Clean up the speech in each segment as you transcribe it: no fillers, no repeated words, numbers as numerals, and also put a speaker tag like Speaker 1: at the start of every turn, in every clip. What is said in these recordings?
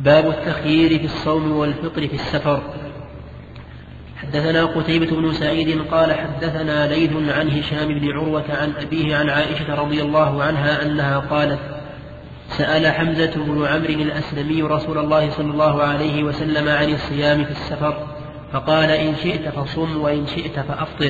Speaker 1: باب التخيير في الصوم والفطر في السفر. حدثنا قتيبة بن سعيد قال حدثنا ليث عن هشام بن عروة عن أبيه عن عائشة رضي الله عنها أنها قالت سأل حمزة بن عمرو الأسلمي رسول الله صلى الله عليه وسلم عن الصيام في السفر فقال إن شئت فصم وإن شئت فأفطر.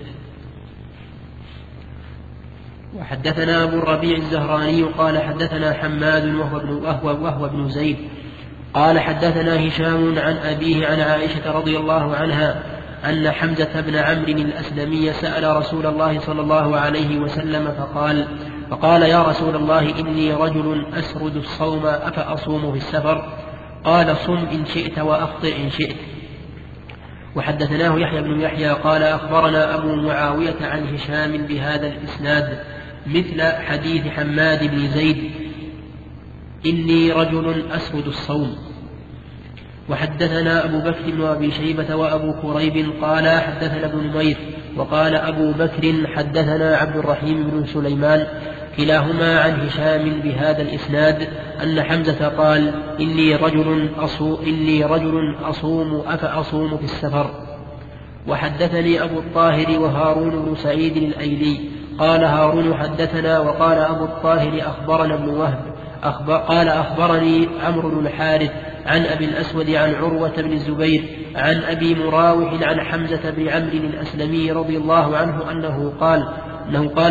Speaker 1: وحدثنا أبو الربيع الزهراني قال حدثنا حماد وهو ابن زيد قال حدثنا هشام عن أبيه عن عائشة رضي الله عنها أن حمزة بن عمرو الأسلمي سأل رسول الله صلى الله عليه وسلم فقال يا رسول الله إني رجل أسرد الصوم أفأصوم في السفر؟ قال صم إن شئت وأفطر إن شئت. وحدثناه يحيى بن يحيى قال أخبرنا أبو معاوية عن هشام بهذا الإسناد مثل حديث حماد بن زيد إني رجل أسرد الصوم. وحدثنا أبو بكر بن أبي شيبة وأبو كريب قال حدثنا ابن نمير وقال أبو بكر حدثنا عبد الرحيم بن سليمان كلاهما عن هشام بهذا الإسناد أن حمزة قال إني رجل أصوم أفأصوم في السفر. وحدثني أبو الطاهر وهارون بن سعيد الأيلي قال هارون حدثنا وقال أبو الطاهر أخبرنا ابن وهب قال أخبرني عمرو بن الحارث عن أبي الأسود عن عروة بن الزبير عن أبي مراوح عن حمزة بن عمرو الأسلمي رضي الله عنه أنه قال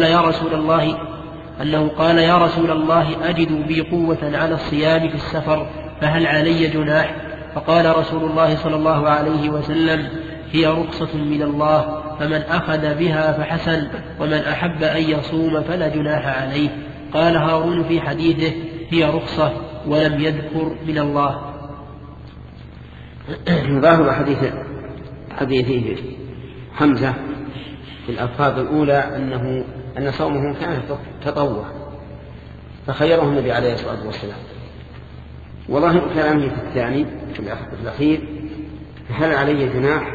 Speaker 1: يا رسول الله أجد بي قوة على الصيام في السفر فهل علي جناح؟ فقال رسول الله صلى الله عليه وسلم هي رخصة من الله فمن أخذ بها فحسن ومن أحب أن يصوم فلا جناح عليه. قال هارون في حديثه هي رخصة ولم يذكر من الله.
Speaker 2: ظاهر حديث حمزة في الألفاظ الأولى أن صومه كان تطوع فخيره النبي عليه الصلاة والسلام. وظاهر كلامه في الثاني في الأخير هل علي جناح؟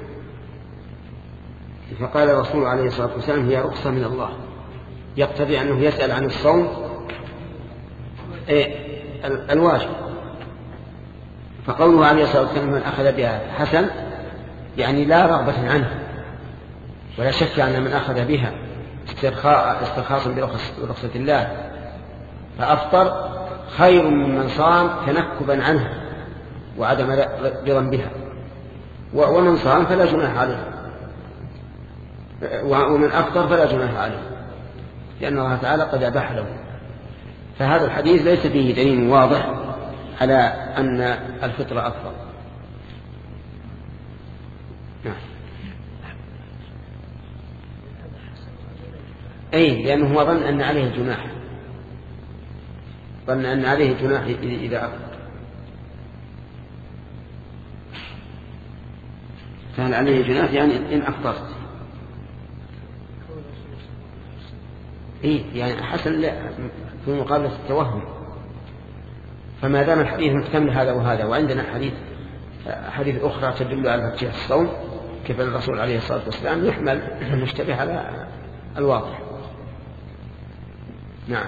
Speaker 2: فقال الرسول عليه الصلاة والسلام هي رخصة من الله يقتضي أنه يسأل عن الصوم الواجب. فقوله عليه الصلاة والسلام من أخذ بها حسن يعني لا رغبة عنه ولا شك أن من أخذ بها استرخاصا برخصة الله فأفطر خير ممن صام تنكبا عنها وعدم رضا بها. ومن صام فلا جناح عليه ومن أفطر فلا جناح عليه لأن الله تعالى قد أباح له. فهذا الحديث ليس فيه دليل واضح على أن الفطر أفضل. نعم. لأنه هو ظن أن عليه الجناح إذا أفطر. فهل عليه جناح يعني إن أفطرت يعني حسن في مقابلة التوهم. فما دام الحديث محتمل هذا وهذا وعندنا حديث أخرى تدل على فتح الصوم كيف الرسول عليه الصلاة والسلام يحمل المشتبه على الواضح. نعم.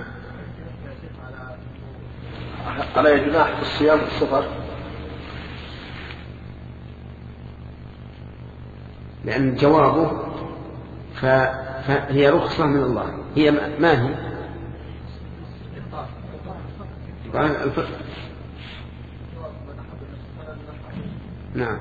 Speaker 3: على جناح في الصيام في السفر
Speaker 2: لأن جوابه فهي رخصة من الله. هي ما هي الفطر. نعم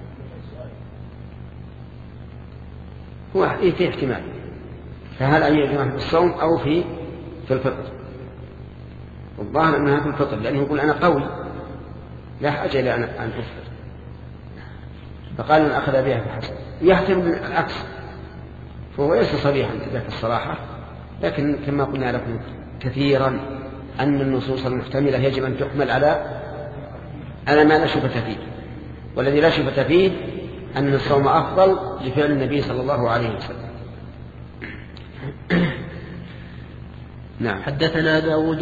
Speaker 2: هو في احتمال فهل أي جماعة في الصوم أو في الفطر. والظاهر أنها في الفطر لأنه يقول أنا قوي لا حاجة إلى أن أفطر فقال أن أخذ بها فحسن. يحتمل العكس فهو ليس صريحا ذاك الصراحة لكن كما قلنا لكم كثيرا أن النصوص المحتملة يجب أن تحمل على ما لا شبهة فيه. والذي لا شبهة فيه أن الصوم أفضل لفعل النبي صلى الله عليه وسلم.
Speaker 1: نعم. حدثنا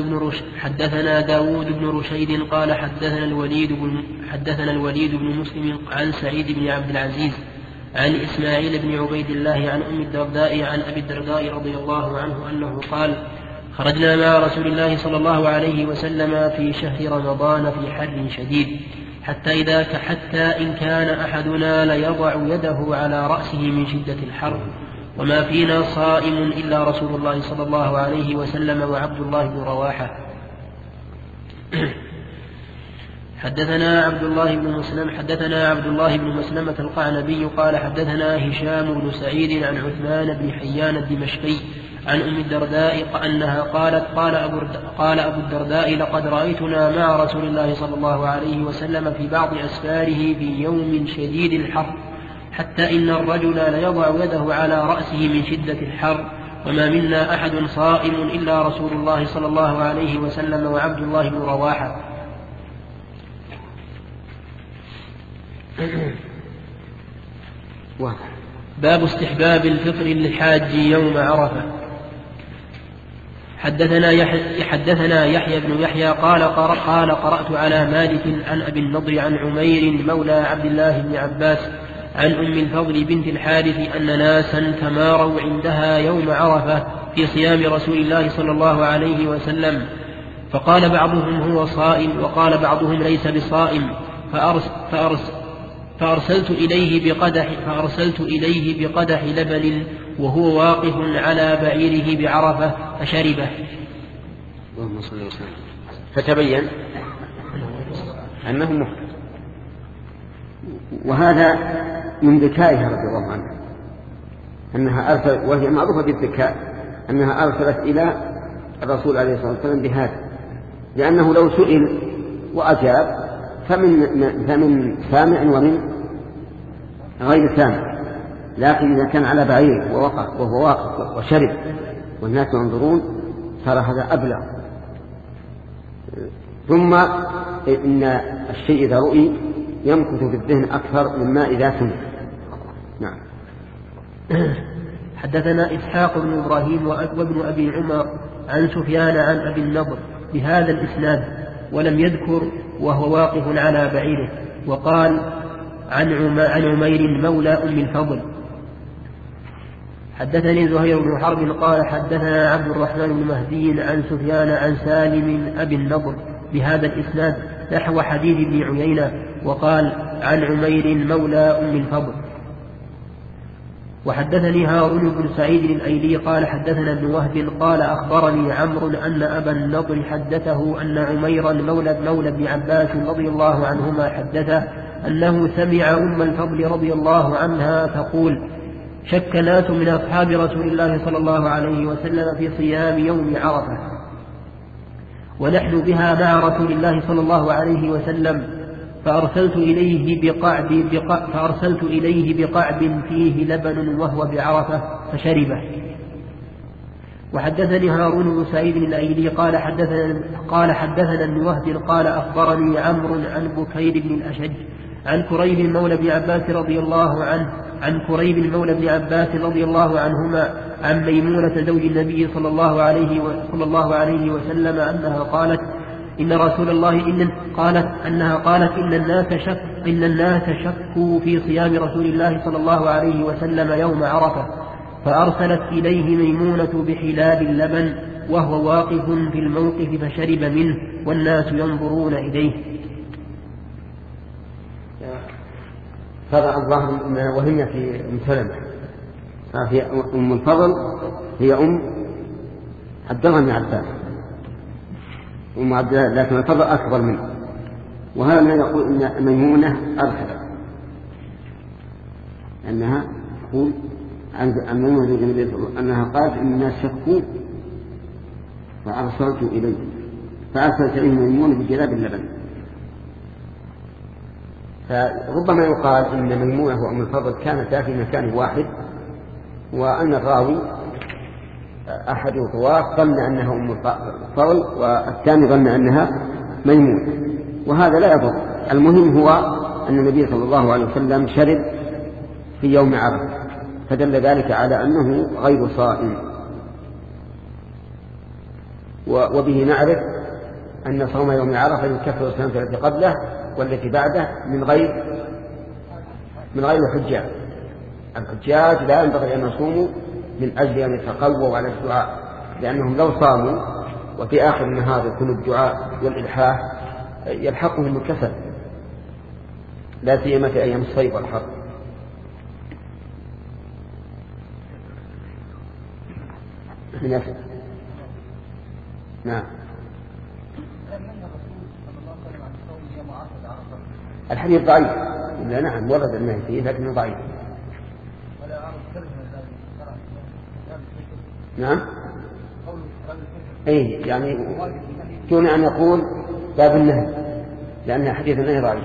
Speaker 1: داود بن رشيد قال حدثنا الوليد بن مسلم عن سعيد بن عبد العزيز عن إسماعيل بن عبيد الله عن أم الدرداء عن أبي الدرداء رضي الله عنه أنه قال خرجنا مع رسول الله صلى الله عليه وسلم في شهر رمضان في حر شديد، حتى إن كان أحدنا ليضع يده على رأسه من شدة الحر، وما فينا صائم إلا رسول الله صلى الله عليه وسلم وعبد الله بن رواحة. حدثنا عبد الله بن مسلمة القعنبي قال حدثنا هشام بن سعيد عن عثمان بن حيان الدمشقي عن أم الدرداء أنها قالت قال أبو الدرداء لقد رأيتنا مع رسول الله صلى الله عليه وسلم في بعض أسفاره في يوم شديد الحر، حتى إن الرجل ليضع يده على رأسه من شدة الحر، وما منا أحد صائم إلا رسول الله صلى الله عليه وسلم وعبد الله بن رواحة. باب استحباب الفطر للحاج يوم عرفة. حدثنا يحيى بن يحيى قال قرأت على مالك عن أبي النضر عن عمير مولى عبد الله بن عباس عن أم الفضل بنت الحارث أن ناسا تماروا عندها يوم عرفة في صيام رسول الله صلى الله عليه وسلم، فقال بعضهم هو صائم وقال بعضهم ليس بصائم، فأرسلت إليه بقدح لبن وهو واقف على بعيره بعرفة فشربه.
Speaker 2: فتبين أنه محدث، وهذا من ذكائها رضي الله عنها أنها أرسلت، وهي معروفة بالذكاء، أنها أرسلت إلى الرسول عليه الصلاة والسلام بهذا، لأنه لو سئل وأجاب فمن سامع ومن غير سامع، لكن إذا كان على بعير وهو واقف وشرب والناس ينظرون صار هذا أبلغ. ثم إن الشيء إذا رؤي يمكث في الذهن أكثر مما إذا سمع. نعم.
Speaker 1: حدثنا إسحاق بن إبراهيم وابن أبي عمر عن سفيان عن أبي النضر بهذا الإسناد ولم يذكر وهو واقف على بعيره، وقال عن عمير مولى أم الفضل. حدثني زهير بن حرب قال حدثنا عبد الرحمن بن مهدي عن سفيان عن سالم أبي النضر بهذا الإسناد نحو حديث ابن عيينة، وقال عن عمير مولى أم الفضل. وحدثني هارون بن سعيد الأيلي قال حدثنا ابن وهب قال أخبرني عمرو أن أبا النضر حدثه أن عميرا مولى ابن عباس رضي الله عنهما حدثه أنه سمع أم الفضل رضي الله عنها تقول شك ناس من أصحاب رسول الله صلى الله عليه وسلم في صيام يوم عرفة ونحن بها مع رسول الله صلى الله عليه وسلم، فأرسلت إليه بقعب فيه لبن وهو بعرفة فشربه. وحدثني هارون بن سعيد الأيلي قال حدثنا ابن وهب قال أخبرني عمرو عن بكير بن الأشج عن كريب مولى ابن عباس رضي الله عنهما عن ميمونة زوج النبي صلى الله عليه وسلم أنها قالت إن رسول الله قالت إن الناس شكوا في صيام رسول الله صلى الله عليه وسلم يوم عرفة، فأرسلت إليه ميمونة بحلاب اللبن وهو واقف في الموقف فشرب منه والناس ينظرون إليه.
Speaker 2: فرع الله وهي في أم سلمة، ففي أم الفضل هي أم عبد الله بن عباس أم عبد الله، لكن الفضل أكبر منه. وهذا ما يقول إن ميمونة أرسلت أنها تقول عن ميمونة زوج النبي صلى الله عليه وسلم أنها قالت إن الناس شكوا فأرسلت إليه ميمونة بجلاب اللبن. فربما يقال إن ميمونة وأم الفضل كانتا في مكان واحد، وأن الراوي أحد الرواة ظن أنها أم الفضل والثاني ظن أنها ميمونة، وهذا لا يضر. المهم هو أن النبي صلى الله عليه وسلم شرب في يوم عرفة، فدل ذلك على أنه غير صائم. وبه نعرف أن صوم يوم عرفة يكفر السنة التي قبله والتي بعده من غير الحجاج. الحجاج لا ينبغي أن يصوموا من أجل أن يتقووا على الدعاء لأنهم لو صاموا وفي آخر النهار يكون الدعاء والإلحاح يلحقهم الكسل، لا سيما في أيام الصيف والحر. نعم. الحديث ضعيف. لا نعم ورد النهي فيه لكنه ضعيف. نعم. أي يعني دون أن يقول باب النهي، لأن حديث النهي ضعيف.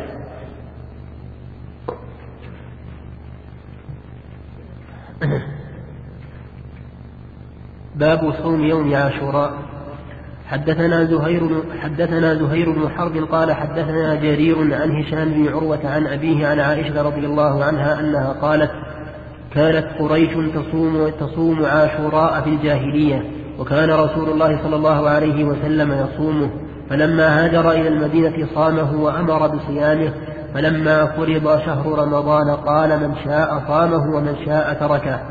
Speaker 1: باب صوم يوم عاشوراء. حدثنا زهير بن حرب قال حدثنا جرير عن هشام بن عروة عن أبيه عن عائشة رضي الله عنها أنها قالت كانت قريش تصوم عاشوراء في الجاهلية، وكان رسول الله صلى الله عليه وسلم يصومه، فلما هاجر إلى المدينة صامه وأمر بصيامه، فلما فرض شهر رمضان قال من شاء صامه ومن شاء تركه.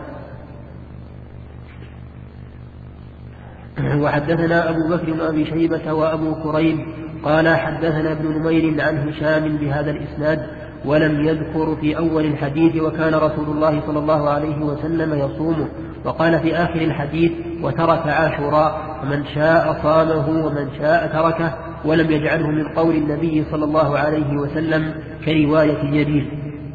Speaker 1: وحدثنا أبو بكر بن أبي شيبة وأبو كريب قال حدثنا ابن نمير عن هشام بهذا الإسناد ولم يذكر في أول الحديث وكان رسول الله صلى الله عليه وسلم يصومه، وقال في آخر الحديث وترك عاشوراء ومن شاء صامه ومن شاء تركه، ولم يجعله من قول النبي صلى الله عليه وسلم كرواية جرير.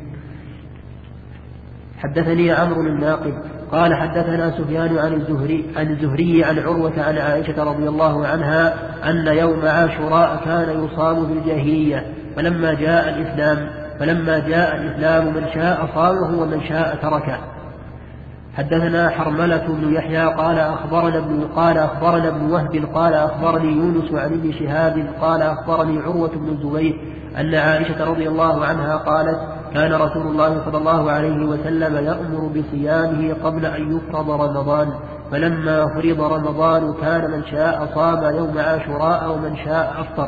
Speaker 1: حدثني عمرو الناقد قال حدثنا سفيان عن الزهري عن عروة عن عائشة رضي الله عنها أن يوم عاشوراء كان يصام في الجاهلية، فلما جاء الإسلام من شاء صامه ومن شاء تركه. حدثنا حرملة بن يحيى قال أخبرنا ابن وهب قال أخبرني يونس عن ابن شهاب قال أخبرني عروة بن الزبير أن عائشة رضي الله عنها قالت كان رسول الله صلى الله عليه وسلم يأمر بصيامه قبل أن يفرض رمضان، فلما فرض رمضان كان من شاء صام يوم عاشوراء ومن شاء أفطر.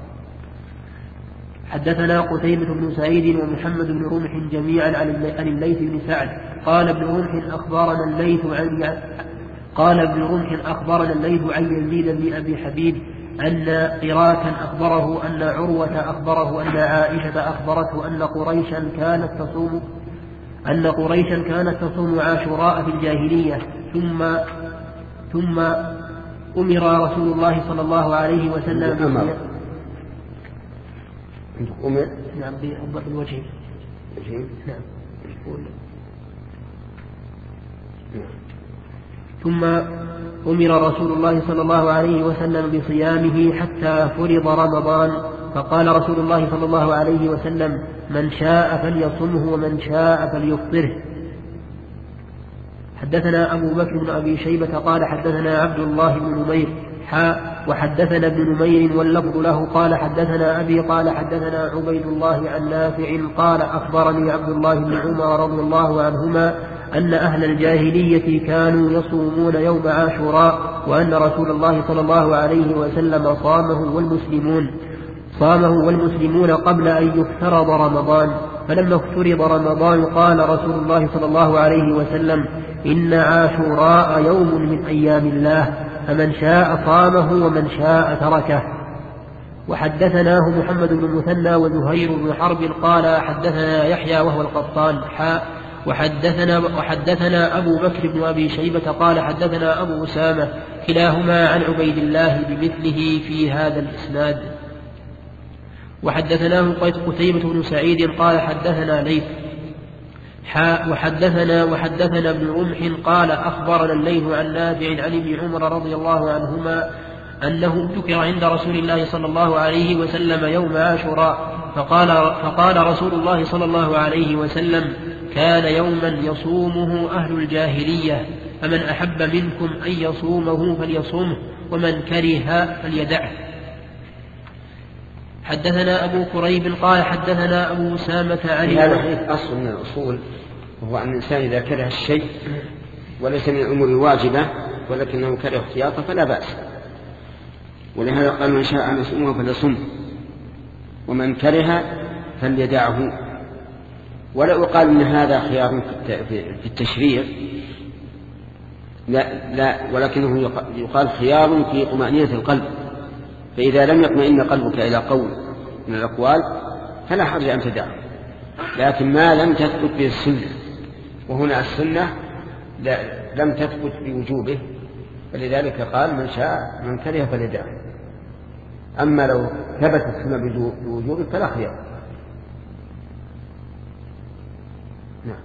Speaker 1: حدثنا قتيبة بن سعيد ومحمد بن رمح جميعا عن الليث بن سعد قال ابن رمح أخبرنا الليث عن يزيد بن أبي حبيب أن قراكا أخبره أن عروة أخبره أن عائشة أخبرته أن قريشا كانت تصوم عاشوراء في الجاهلية، ثم أمر رسول الله صلى الله عليه وسلم نعم بالوجه نعم. ثم أمر رسول الله صلى الله عليه وسلم بصيامه حتى فرض رمضان، فقال رسول الله صلى الله عليه وسلم من شاء فليصمه ومن شاء فليفطره. حدثنا أبو بكر بن أبي شيبة قال حدثنا عبد الله بن نمير وحدثنا ابن نمير واللفظ له قال حدثنا أبي قال حدثنا عبيد الله عن نافع قال أخبرني عبد الله بن عمر رضي الله عنهما أن أهل الجاهلية كانوا يصومون يوم عاشوراء، وأن رسول الله صلى الله عليه وسلم صامه والمسلمون قبل أن يفترض رمضان، فلما افترض رمضان قال رسول الله صلى الله عليه وسلم إن عاشوراء يوم من أيام الله، فمن شاء صامه ومن شاء تركه. وحدثناه محمد بن المثنى وزهير بن حرب قال حدثنا يحيى وهو القطان وحدثنا أبو بكر بن أبي شيبة قال حدثنا أبو أسامة كلاهما عن عبيد الله بمثله في هذا الإسناد. وحدثناه قتيبة بن سعيد قال حدثنا ليث وحدثنا ابن رمح قال أخبرنا الليث عن نافع عن ابن عمر رضي الله عنهما أنه ذكر عند رسول الله صلى الله عليه وسلم يوم عاشوراء فقال رسول الله صلى الله عليه وسلم كان يوما يصومه أهل الجاهلية، فمن أحب منكم أن يصومه فليصومه ومن كره فليدعه. حدثنا أبو كريب قال حدثنا أبو أسامة عن
Speaker 2: هذا أصل من الأصول، وهو أن الإنسان إذا كره الشيء وليس من الأمور الواجبة ولكنه كره احتياطه فلا بأس، ولهذا قال من شاء أن يصومه فليصومه ومن كره فليدعه. ولا يقال أن هذا خيار في التشريع، لا ولكنه يقال خيار في طمأنينة القلب، فإذا لم يطمئن قلبك إلى قول من الأقوال فلا حرج أن تدعه، لكن ما لم تثبت به السنة، وهنا السنة لم تثبت بوجوبه، فلذلك قال من شاء من كره فليدعه. أما لو ثبت السنة بوجوبه فلا خيار. نعم.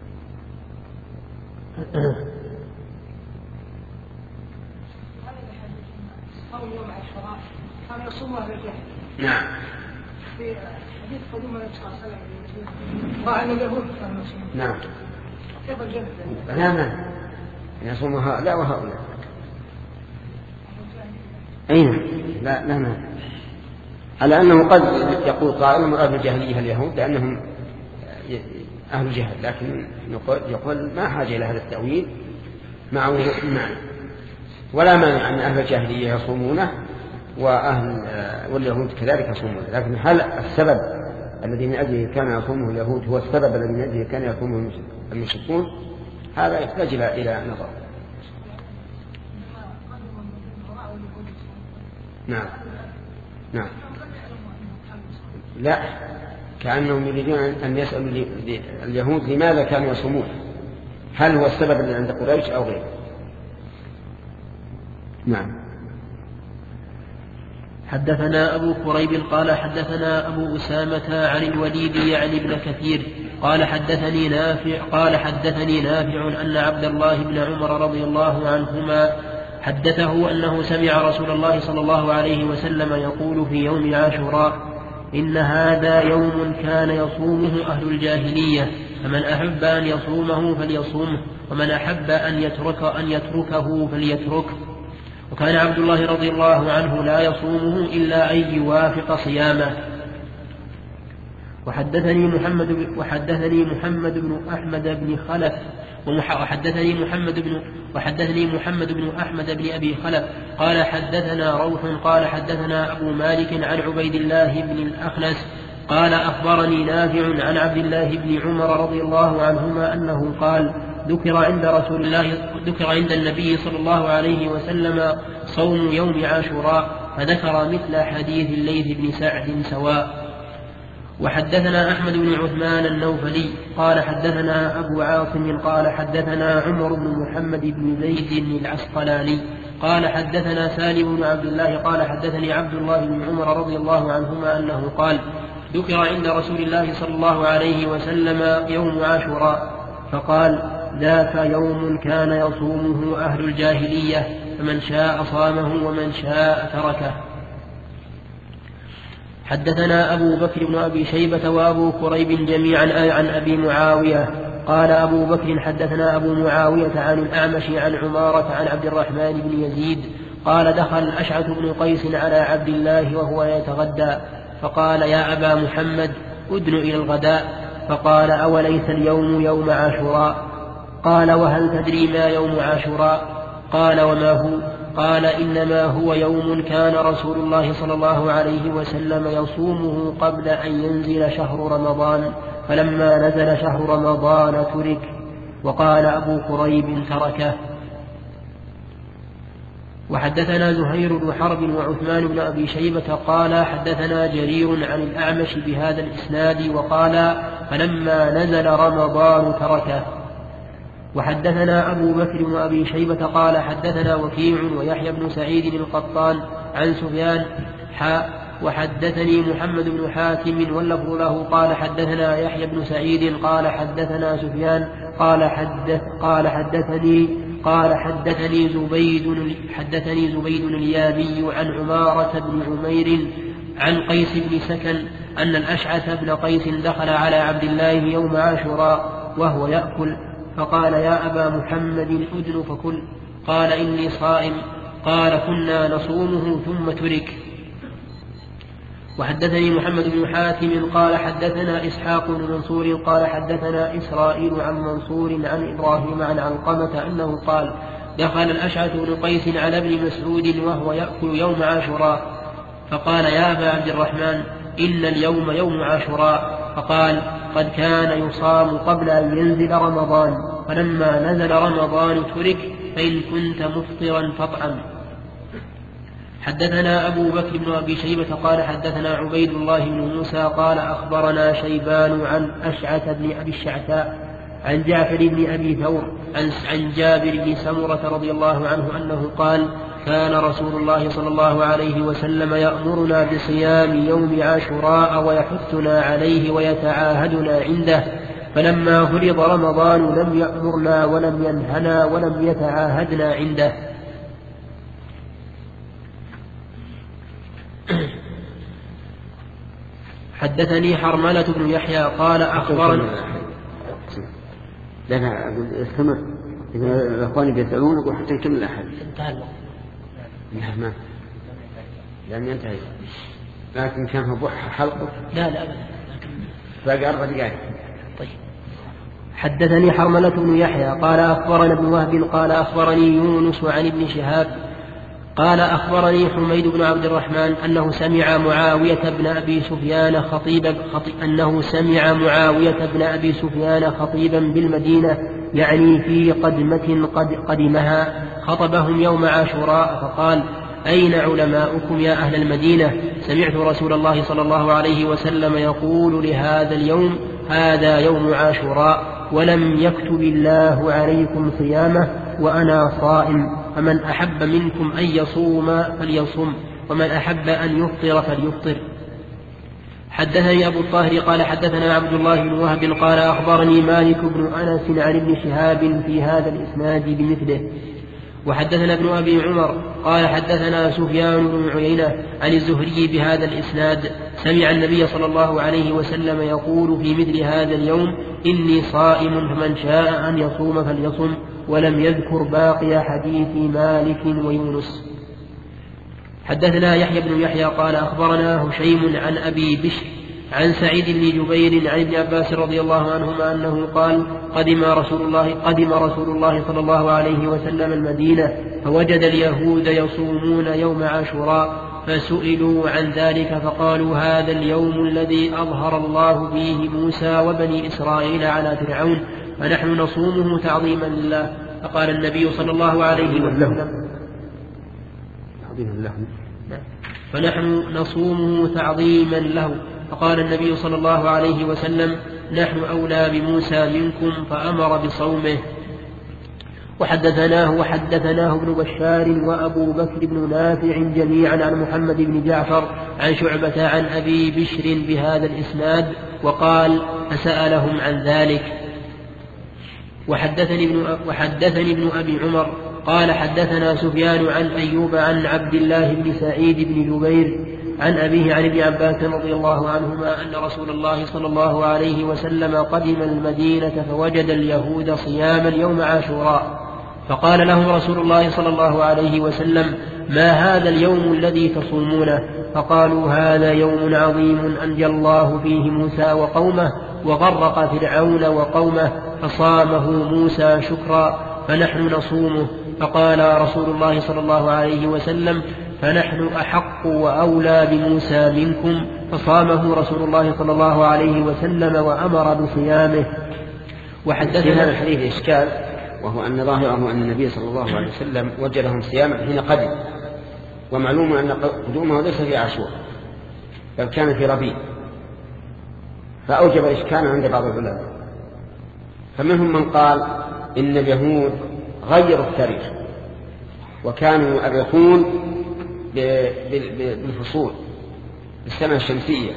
Speaker 4: كان يصوم أهل الجهل.
Speaker 2: نعم.
Speaker 4: في حديث قدوم النبي صلى الله عليه وسلم ضاع أن اليهود كانوا يصومون.
Speaker 2: نعم.
Speaker 4: كيف الجهل؟
Speaker 2: لا يصوم هؤلاء وهؤلاء. أين؟ لا على أنه قد يقول قائل مراد الجاهلية اليهود لأنهم أهل جهل، لكن يقول ما حاجة إلى هذا التأويل معه المعنى، ولا مانع أن أهل الجاهلية يصومونه واليهود كذلك يصومون، لكن هل السبب الذي من أجله كان يصومه اليهود هو السبب الذي من أجله كان يصومه المشركون؟ هذا يحتاج إلى نظر. نعم. لا، كأنهم يريدون أن يسألوا اليهود لماذا كانوا يصومون، هل هو السبب اللي عند قريش أو غيره. نعم.
Speaker 1: حدثنا أبو كريب قال حدثنا أبو أسامة عن الوليد يعني ابن كثير قال حدثني نافع أن عبد الله بن عمر رضي الله عنهما حدثه أنه سمع رسول الله صلى الله عليه وسلم يقول في يوم عاشوراء: إن هذا يوم كان يصومه أهل الجاهلية، فمن أحب أن يصومه فليصومه، ومن أحب أن يتركه فليتركه. وكان عبد الله رضي الله عنه لا يصومه إلا أن يوافق صيامه. وحدثني محمد بن أحمد بن خلف وحدثني محمد بن أحمد بن أبي خلف قال حدثنا روح قال حدثنا أبو مالك عن عبيد الله بن الأخنس قال أخبرني نافع عن عبد الله بن عمر رضي الله عنهما أنه قال: ذكر عند النبي صلى الله عليه وسلم صوم يوم عاشوراء، فذكر مثل حديث الليث بن سعد سواء. وحدثنا أحمد بن عثمان النوفلي قال حدثنا أبو عاصم قال حدثنا عمر بن محمد بن زيد العسقلاني قال حدثنا سالم بن عبد الله قال حدثني عبد الله بن عمر رضي الله عنهما أنه قال: ذكر عند رسول الله صلى الله عليه وسلم يوم عاشوراء، فقال: ذاك يوم كان يصومه أهل الجاهلية، فمن شاء صامه ومن شاء تركه. حدثنا أبو بكر بن أبي شيبة وأبو كريب جميعا عن أبي معاوية قال أبو بكر حدثنا أبو معاوية عن الأعمش عن عمارة عن عبد الرحمن بن يزيد قال: دخل الأشعث بن قيس على عبد الله وهو يتغدى، فقال: يا أبا محمد أدن إلى الغداء. فقال: أوليس اليوم يوم عاشوراء؟ قال: وهل تدري ما يوم عاشوراء؟ قال: وما هو؟ قال: إنما هو يوم كان رسول الله صلى الله عليه وسلم يصومه قبل أن ينزل شهر رمضان، فلما نزل شهر رمضان ترك. وقال أبو كريب: تركه. وحدثنا زهير بن حرب وعثمان بن أبي شيبة قال حدثنا جرير عن الأعمش بهذا الإسناد وقال: فلما نزل رمضان تركه. وحدثنا أبو بكر بن أبي شيبة قال حدثنا وكيع ويحيى بن سعيد القطان عن سفيان وحدثني محمد بن حاتم واللفظ له قال حدثنا يحيى بن سعيد قال حدثنا سفيان قال حدثني زبيد اليامي عن عمارة بن عمير عن قيس بن سكن أن الأشعث بن قيس دخل على عبد الله يوم عاشوراء وهو يأكل، فقال: يا أبا محمد أدن فكل. قال: إني صائم. قال: كنا نصومه ثم ترك. وحدثني محمد بن حاتم قال حدثنا إسحاق بن منصور قال حدثنا إسرائيل عن منصور عن إبراهيم عن علقمة أنه قال: دخل الأشعث بن قيس على ابن مسعود وهو يأكل يوم عاشوراء، فقال: يا أبا عبد الرحمن إن اليوم يوم عاشوراء. فقال: قد كان يصام قبل أن ينزل رمضان. فلما نزل رمضان ترك فإن كنت مفطرا فاطعم. حدثنا أبو بكر بن أبي شيبة قال حدثنا عبيد الله بن موسى قال أخبرنا شيبان عن أشعث بن أبي الشعثاء عن جعفر بن أبي ثور عن جابر بن سمرة رضي الله عنه أنه قال كان رسول الله صلى الله عليه وسلم يأمرنا بصيام يوم عاشوراء ويحثنا عليه ويتعاهدنا عنده، فلما فرض رمضان لم يأمرنا ولم ينهنا ولم يتعاهدنا عنده. حدثني حرملة بن يحيى قال أخبرنا
Speaker 2: لا أقول استمر إذا الأخوان بيسألون أقول حتى نكمل الأحاديث.
Speaker 1: انتهى الوقت.
Speaker 2: نعم لم ينتهي لكن كان مبوح حلقه.
Speaker 1: لا أبدا
Speaker 2: باقي 4 دقائق.
Speaker 1: طيب. حدثني حرملة بن يحيى قال أخبرنا ابن وهب قال أخبرني يونس عن ابن شهاب قال أخبرني حميد بن عبد الرحمن أنه سمع معاوية بن أبي سفيان خطيبا بالمدينة يعني في قدمة قدمها خطبهم يوم عاشوراء فقال أين علماؤكم يا أهل المدينة؟ سمعت رسول الله صلى الله عليه وسلم يقول لهذا اليوم هذا يوم عاشوراء ولم يكتب الله عليكم صيامه وأنا صائم، فمن أحب منكم أن يصوم فليصم ومن أحب أن يفطر فليفطر. حدثني أبو الطاهر قال حدثنا عبد الله بن وهب قال أخبرني مالك بن أنس عن ابن شهاب في هذا الإسناد بمثله. وحدثنا ابن أبي عمر قال حدثنا سفيان بن عيينة عن الزهري بهذا الإسناد سمع النبي صلى الله عليه وسلم يقول في مثل هذا اليوم إني صائم فمن شاء أن يصوم فليصم، ولم يذكر باقي حديث مالك ويونس. حدثنا يحيى بن يحيى قال أخبرنا هشيم عن أبي بشر عن سعيد بن جبير عن ابن عباس رضي الله عنهما أنه قال قدم رسول الله صلى الله عليه وسلم المدينة فوجد اليهود يصومون يوم عاشوراء فسئلوا عن ذلك فقالوا هذا اليوم الذي أظهر الله فيه موسى وبني إسرائيل على فرعون فنحن نصومه تعظيما لله. فقال النبي صلى الله عليه وسلم فنحن نصومه تعظيما له. فقال النبي صلى الله عليه وسلم نحن أولى بموسى منكم فأمر بصومه. وحدثناه ابن بشار وأبو بكر بن نافع جميعا عن محمد بن جعفر عن شعبة عن أبي بشر بهذا الإسناد وقال فسألهم عن ذلك. وحدثني ابن أبي عمر قال حدثنا سفيان عن أيوب عن عبد الله بن سعيد بن جبير عن أبيه عن ابن عباس رضي الله عنهما أن رسول الله صلى الله عليه وسلم قدم المدينة فوجد اليهود صياما يوم عاشوراء فقال لهم رسول الله صلى الله عليه وسلم ما هذا اليوم الذي تصومونه؟ فقالوا هذا يوم عظيم أنجى الله فيه موسى وقومه وغرق فرعون وقومه فصامه موسى شكرا فنحن نصومه. فقال رسول الله صلى الله عليه وسلم فنحن أحق وأولى بموسى منكم فصامه رسول الله صلى الله عليه وسلم وأمر بصيامه.
Speaker 2: وحدثنا هذا الحديث إشكال وهو أن ظاهره أن النبي صلى الله عليه وسلم وجدهم صياما حين قدم، ومعلوم أن قدومه ليس في عاشور بل كان في ربيع، فأوجب إشكالا عند بعض العلماء. فمنهم من قال إن اليهود غيروا التاريخ وكانوا يؤرخون بالفصول بالسنة الشمسية،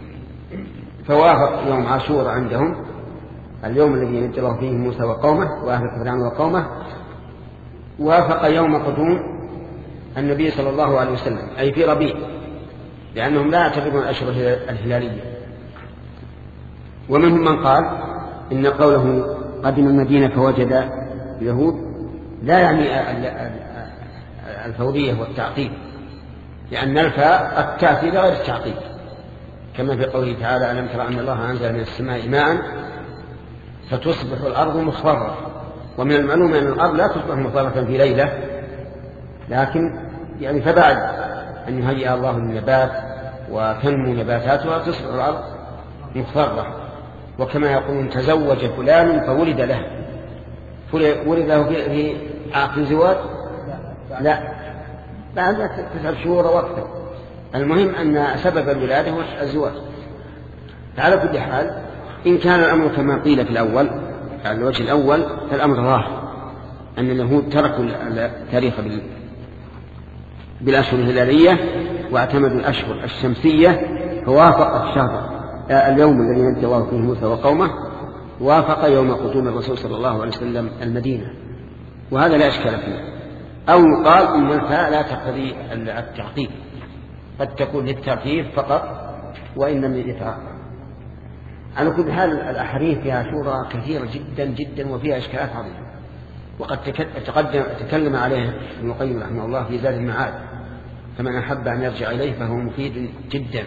Speaker 2: فوافق يوم عاشور عندهم اليوم الذي نجى الله فيه موسى وقومه وأهل فرعون وقومه، وافق يوم قدوم النبي صلى الله عليه وسلم أي في ربيع، لأنهم لا يعتبرون الأشهر الهلالية. ومنهم من قال إن قوله قدم المدينة فوجد اليهود لا يعني الفورية والتعقيد، لأن الفاء قد تأتي لغير التعقيد، كما في قوله تعالى ألم ترى أن الله أنزل من السماء ماء فتصبح الأرض مخضرة. ومن المعلوم أن الأرض لا تصبح مخضرة في ليلة، لكن يعني فبعد أن يهيئ الله النبات وتنمو نباتاتها تصبح الأرض مخضرة. وكما يقولون تزوج فلان فولد له، ولد له في عقد زواج؟ لا، بعد 9 شهور وقته. المهم أن سبب الولادة هو الزواج. على كل حال إن كان الأمر كما قيل في الأول على الوجه الأول فالأمر ظاهر أن اليهود تركوا التاريخ بالأشهر الهلالية واعتمدوا الأشهر الشمسية، فوافق الشهر اليوم الذي نجى الله فيه موسى وقومه وافق يوم قدوم الرسول صلى الله عليه وسلم المدينة، وهذا لا إشكال فيه. أو يقال إن الفاء لا تقتضي التعقيب، قد تكون للترتيب فقط وإن لم يتعقب. على كل حال الأحاديث في عاشوراء كثيرة جدا جدا وفيها إشكالات عظيمة، وقد تكلم عليها ابن القيم رحمه الله في زاد المعاد، فمن أحب أن يرجع إليه فهو مفيد جدا.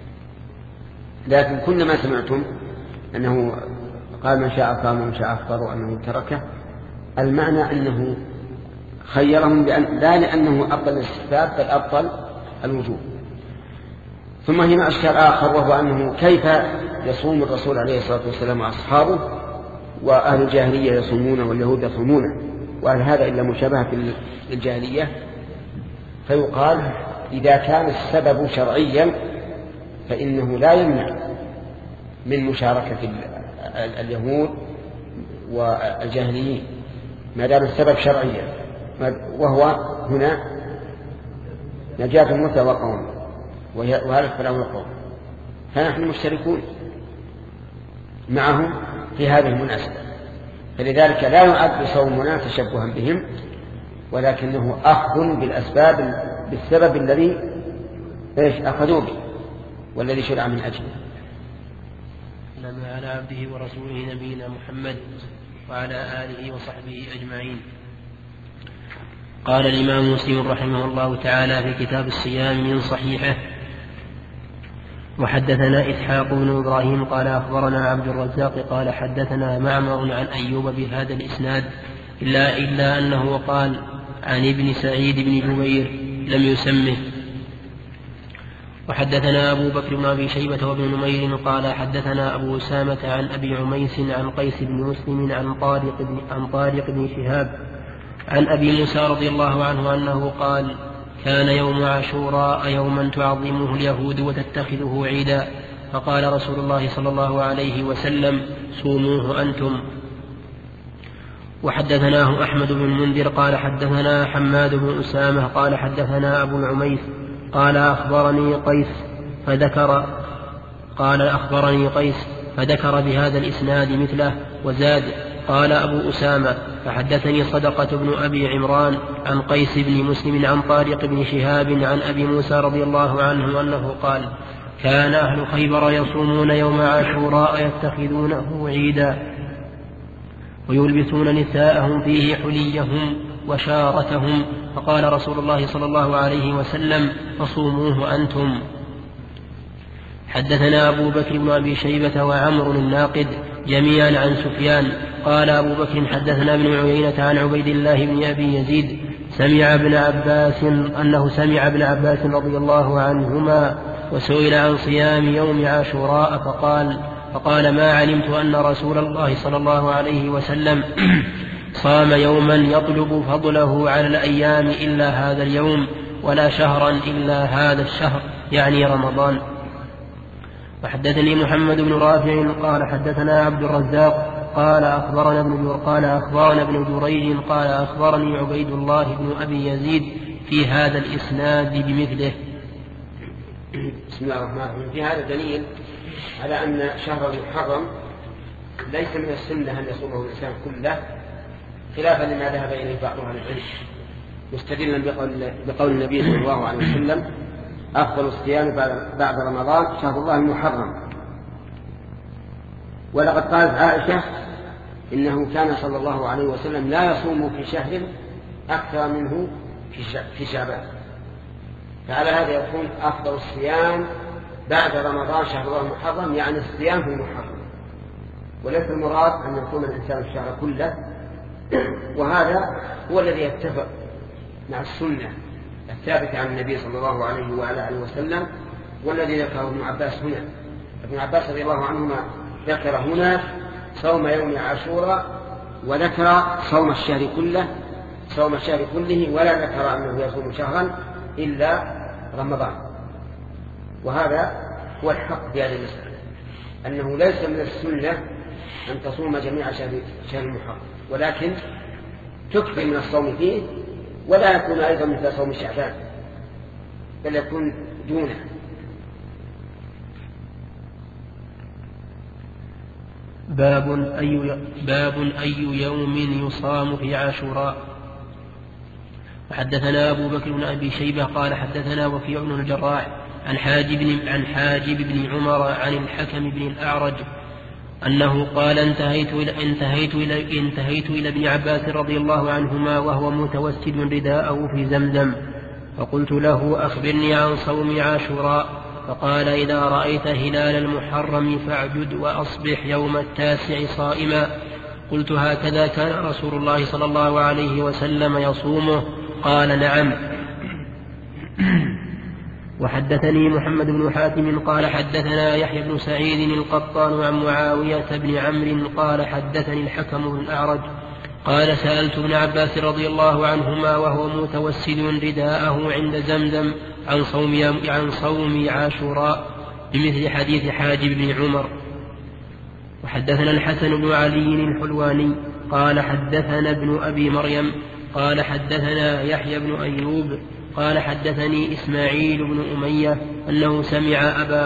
Speaker 2: لكن كل ما سمعتم أنه قال من شاء قام ومن شاء أفطر وأنه تركه، المعنى أنه خيرهم لا لأنه أبطل الاستحباب بل أبطل الوجوب. ثم هنا أشكال آخر، وهو أنه كيف يصوم الرسول عليه الصلاة والسلام وأصحابه وأهل الجاهلية يصومون واليهود يصومون، وهل هذا إلا مشابهة في الجاهلية؟ فيقال إذا كان السبب شرعيا فإنه لا يمنع من مشاركة اليهود والجاهليين ما دام السبب شرعيا، وهو هنا نجاة موسى وقومه وهلك فرعون وقومه، فنحن مشتركون معهم في هذه المناسبة، فلذلك لا يعد صومنا تشبها بهم، ولكنه أخذ بالأسباب بالسبب الذي أخذوا به والذي شرع من أجله.
Speaker 1: على عبده ورسوله نبينا محمد وعلى آله وصحبه أجمعين. قال الإمام مسلم رحمه الله تعالى في كتاب الصيام من صحيحه: وحدثنا إسحاق بن إبراهيم قال أخبرنا عبد الرزاق قال حدثنا معمر عن أيوب بهذا الإسناد إلا أنه قال عن ابن سعيد بن جبير لم يسمه. وحدثنا أبو بكر بن أبي شيبة وابن نمير قال حدثنا أبو أسامة عن أبي عميس عن قيس بن مسلم عن طارق بن شهاب عن أبي موسى رضي الله عنه أنه قال: كان يوم عاشوراء يوما تعظمه اليهود وتتخذه عيدا، فقال رسول الله صلى الله عليه وسلم: صوموه أنتم. وحدثناه أحمد بن المنذر قال حدثنا حماد بن أسامة قال حدثنا أبو العميس قال أخبرني قيس فذكر بهذا الإسناد مثله وزاد: قال أبو أسامة: فحدثني صدقة بن أبي عمران عن قيس بن مسلم عن طارق بن شهاب عن أبي موسى رضي الله عنه أنه قال: كان أهل خيبر يصومون يوم عاشوراء يتخذونه عيدا ويلبسون نساءهم فيه حليهم وشارتهم، فقال رسول الله صلى الله عليه وسلم: فصوموه أنتم. حدثنا أبو بكر بن أبي شيبة وعمر الناقد جميعا عن سفيان قال أبو بكر حدثنا ابن عيينة عن عبيد الله بن أبي يزيد سمع ابن عباس رضي الله عنهما وسئل عن صيام يوم عاشوراء فقال: ما علمت أن رسول الله صلى الله عليه وسلم صام يوما يطلب فضله على الأيام إلا هذا اليوم، ولا شهرا إلا هذا الشهر، يعني رمضان. وحدثني محمد بن رافع قال حدثنا عبد الرزاق قال أخبرنا ابن جريج قال أخبرني عبيد الله بن أبي يزيد في هذا الإسناد بمثله.
Speaker 2: بسم الله الرحمن الرحيم. في هذا دليل على أن شهر المحرم ليس من السنة أن يصومه الإنسان كله، خلافا لما ذهب إليه بعض أهل العلم، مستدلا بقول النبي صلى الله عليه وسلم: أفضل الصيام بعد رمضان شهر الله المحرم. ولقد قالت عائشة: إنه كان صلى الله عليه وسلم لا يصوم في شهر أكثر منه في شعبان. فعلى هذا يكون أفضل الصيام بعد رمضان شهر الله المحرم، يعني الصيام في المحرم، وليس المراد أن يصوم الإنسان الشهر كله. وهذا هو الذي يتفق مع السنة الثابتة عن النبي صلى الله عليه وعلى آله وسلم، والذي ذكره ابن عباس هنا. ابن عباس رضي الله عنهما ذكر هنا صوم يوم عاشوراء وذكر صوم الشهر كله ولا ذكر أنه يصوم شهرا إلا رمضان. وهذا هو الحق في هذه المسألة، أنه ليس من السنة أن تصوم جميع شهر المحرم، ولكن تكفي من الصوم فيه، ولا يكون أيضا مثل صوم شعبان بل يكون دونه.
Speaker 1: باب أي يوم يصام في عاشوراء. وحدثنا أبو بكر بن أبي شيبة قال حدثنا وكيع بن الجراح عن حاجب بن عمر عن الحكم بن الأعرج أنه قال انتهيت إلى ابن عباس رضي الله عنهما وهو متوسد رداءه في زمزم، فقلت له أخبرني عن صوم عاشوراء، فقال إذا رأيت هلال المحرم فاعجد وأصبح يوم 9 صائما. قلت هكذا كان رسول الله صلى الله عليه وسلم يصومه؟ قال نعم. وحدثني محمد بن حاتم قال حدثنا يحيى بن سعيد القطان عن معاوية بن عمرو قال حدثني الحكم بن الأعرج قال سألت ابن عباس رضي الله عنهما وهو متوسد رداءه عند زمزم عن صوم عاشوراء بمثل حديث حاجب بن عمر. وحدثنا الحسن بن علي الحلواني قال حدثنا ابن أبي مريم قال حدثنا يحيى بن أيوب قال حدثني إسماعيل بن أمية أنه سمع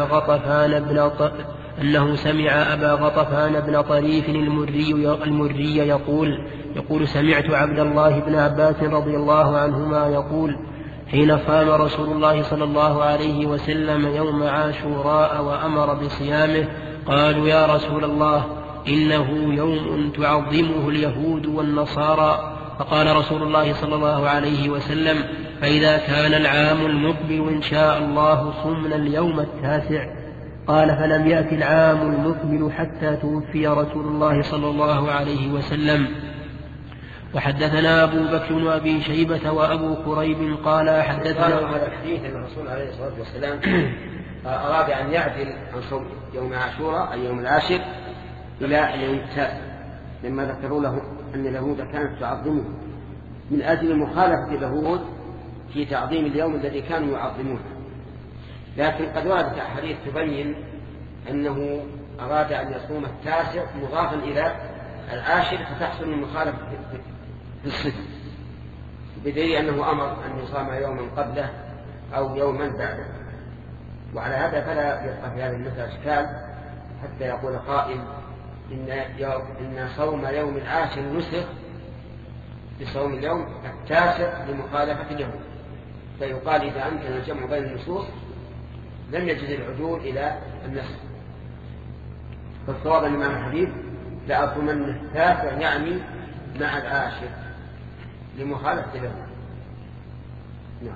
Speaker 1: أبا غطفان بن طريف المري يقول سمعت عبد الله بن عباس رضي الله عنهما يقول حين صام رسول الله صلى الله عليه وسلم يوم عاشوراء وأمر بصيامه قالوا يا رسول الله إنه يوم تعظمه اليهود والنصارى، فقال رسول الله صلى الله عليه وسلم فإذا كان العام المقبل إن شاء الله صمنا اليوم 9. قال فلم يأت العام المقبل حتى توفي رسول الله صلى الله عليه وسلم. وحدثنا أبو بكر وأبي شيبة وأبو كريب قال حدثنا
Speaker 2: هذا الحديث أن الرسول عليه الصلاة والسلام أراد أن يعدل عن صوم يوم عاشوراء أي يوم 10 إلى يوم 9 لما ذكروا له أن اليهود كانت تعظمه من أجل مخالفة اليهود في تعظيم اليوم الذي كانوا يعظمونه. لكن قد وردت أحاديث تبين أنه أراد أن يصوم 9 مضافا إلى 10 فتحصل المخالفة في الصفة، بدليل أنه أمر أن يصام يوما قبله أو يوما بعده. وعلى هذا فلا يبقى في هذا المثل إشكال حتى يقول قائل إن صوم يوم 10 نسخ بصوم اليوم 9 لمخالفة اليهود، فيقال إذا أمكن الجمع بين النصوص لم يجد العدول إلى النسخ. فالصواب الإمام الحديث لأصومن 9 يعني مع 10 لمخالفة اليهود. نعم.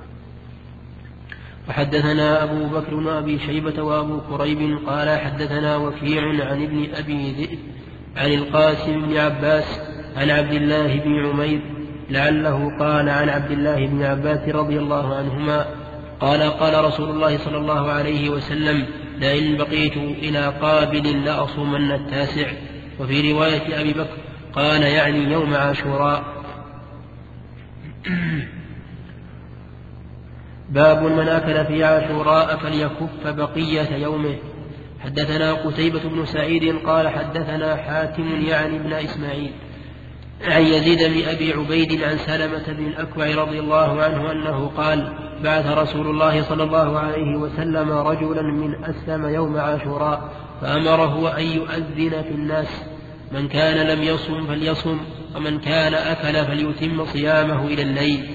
Speaker 1: وحدثنا أبو بكر وأبي شيبة وأبو كريب قال حدثنا وكيع عن ابن أبي ذئب عن القاسم بن عباس عن عبد الله بن عمير لعله قال عن عبد الله بن عباس رضي الله عنهما قال رسول الله صلى الله عليه وسلم لئن بقيت إلى قابل لأصومن 9. وفي رواية أبي بكر قال يعني يوم عاشوراء. باب من أكل في عاشوراء فليكف بقية يومه. حدثنا قتيبة بن سعيد قال حدثنا حاتم يعني بن إسماعيل عن يزيد بن أبي عبيد عن سلمة بن الأكوع رضي الله عنه أنه قال بعث رسول الله صلى الله عليه وسلم رجلا من أسلم يوم عاشوراء فأمره أن يؤذن في الناس من كان لم يصم فليصم ومن كان أكل فليتم صيامه إلى الليل.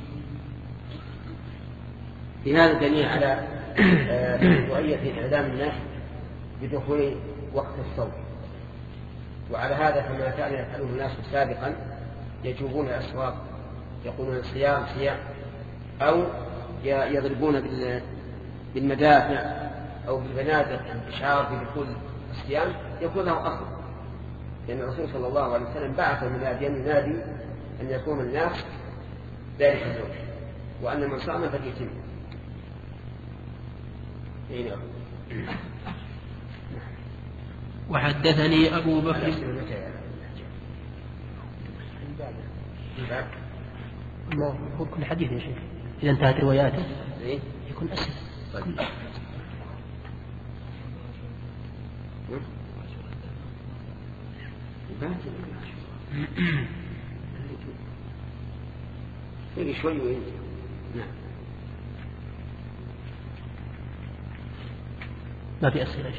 Speaker 2: في هذا دليل على مشروعية إعلام الناس بدخول وقت الصوم. وعلى هذا كما كان يفعله الناس سابقا يجوبون الأسواق يقولون صيام أو يضربون بالمدافع أو بالبنادق إشعار بدخول الصيام يكون له أصل، لأن الرسول صلى الله عليه وسلم بعث مناديا ينادي أن يصوم الناس ذلك اليوم وأن من صام فليتم.
Speaker 1: وحدثني أبو بكر ما هو كل حديث يا شيخ إذا انتهت رواياته يكون أسهل.
Speaker 2: طيب. يجي شوي وين. نعم.
Speaker 1: ما في أسئلة.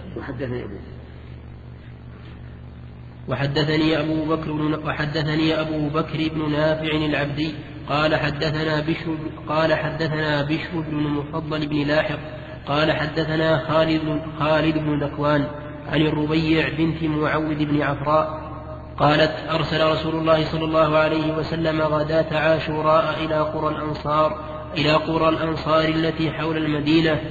Speaker 1: وحدثني أبو بكر بن نافع العبدي قال حدثنا بشر بن المفضل بن لاحق قال حدثنا خالد بن ذكوان عن الربيع بنت معوذ بن عفراء قالت أرسل رسول الله صلى الله عليه وسلم غداة عاشوراء إلى قرى الأنصار التي حول المدينة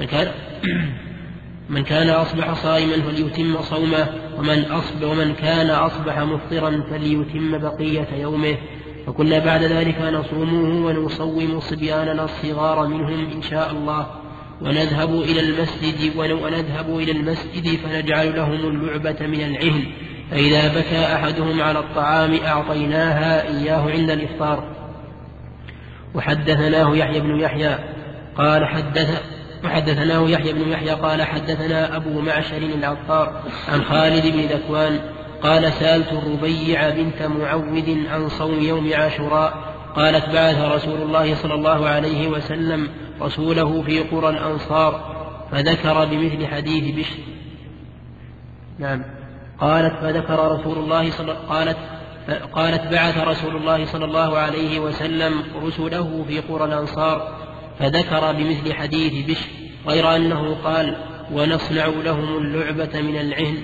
Speaker 1: من كان أصبح صائما فليتم صومه ومن كان أصبح مفطرا فليتم بقية يومه فكنا بعد ذلك نصومه ونصوم صبياننا الصغار منهم إن شاء الله ونذهب إلى المسجد فنجعل لهم اللعبة من العهن فإذا بكى أحدهم على الطعام أعطيناها إياه عند الإفطار. وحدثناه يحيى بن يحيى قال حدثنا أبو معشر العطار عن خالد بن ذكوان قال سألت الربيع بنت معوذ عن صوم يوم عاشوراء قالت بعث رسول الله صلى الله عليه وسلم رسوله في قرى الأنصار فذكر بمثل حديث بشر. نعم. قالت بعث رسول الله صلى الله عليه وسلم رسله في قرى الأنصار فذكر بمثل حديث بشر غير أنه قال ونصنع لهم اللعبة من العهن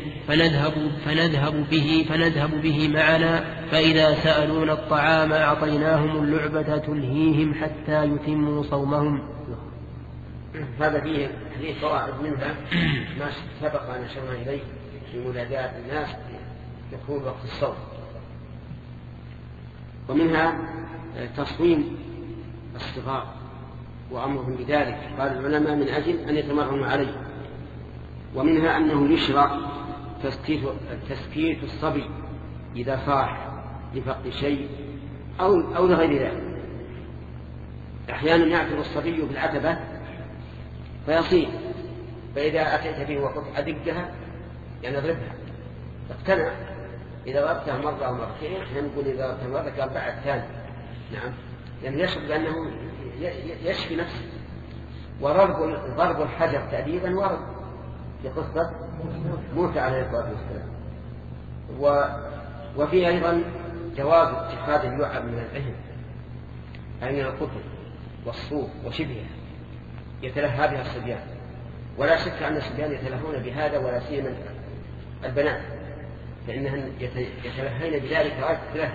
Speaker 1: فنذهب به معنا فإذا سألونا الطعام أعطيناهم اللعبة تلهيهم حتى يتموا صومهم.
Speaker 2: هذا فيه فوائد منها ما سبق أن أشرنا إليه في منادات الناس يكون وقت الصوم ومنها تصويم الصغار وأمرهم بذلك قال العلماء من أجل أن يتمرنوا عليه. ومنها أنه يشرع تسكيت الصبي إذا صاح لفقد شيء أو لغير ذلك. أحيانا يعثر الصبي بالعتبة فيصيح فإذا أتيت به وقلت أدقها يعني اضربها اقتنع. إذا ضربتها مرة أو مرتين نقول إذا ضربتها مرة قال بعد ثاني. نعم يعني يشعر بأنه يشفي نفسه. وضرب الحجر تأديبا ورد في قصة موسى عليه الصلاة والسلام. وفي أيضا جواز اتخاذ اللعب من العهن أي من القطن والصوف وشبهها يتلهى بها الصبيان. ولا شك أن الصبيان يتلهون بهذا ولا سيما البنات فإنهن يتلهين بذلك غاية التلهي.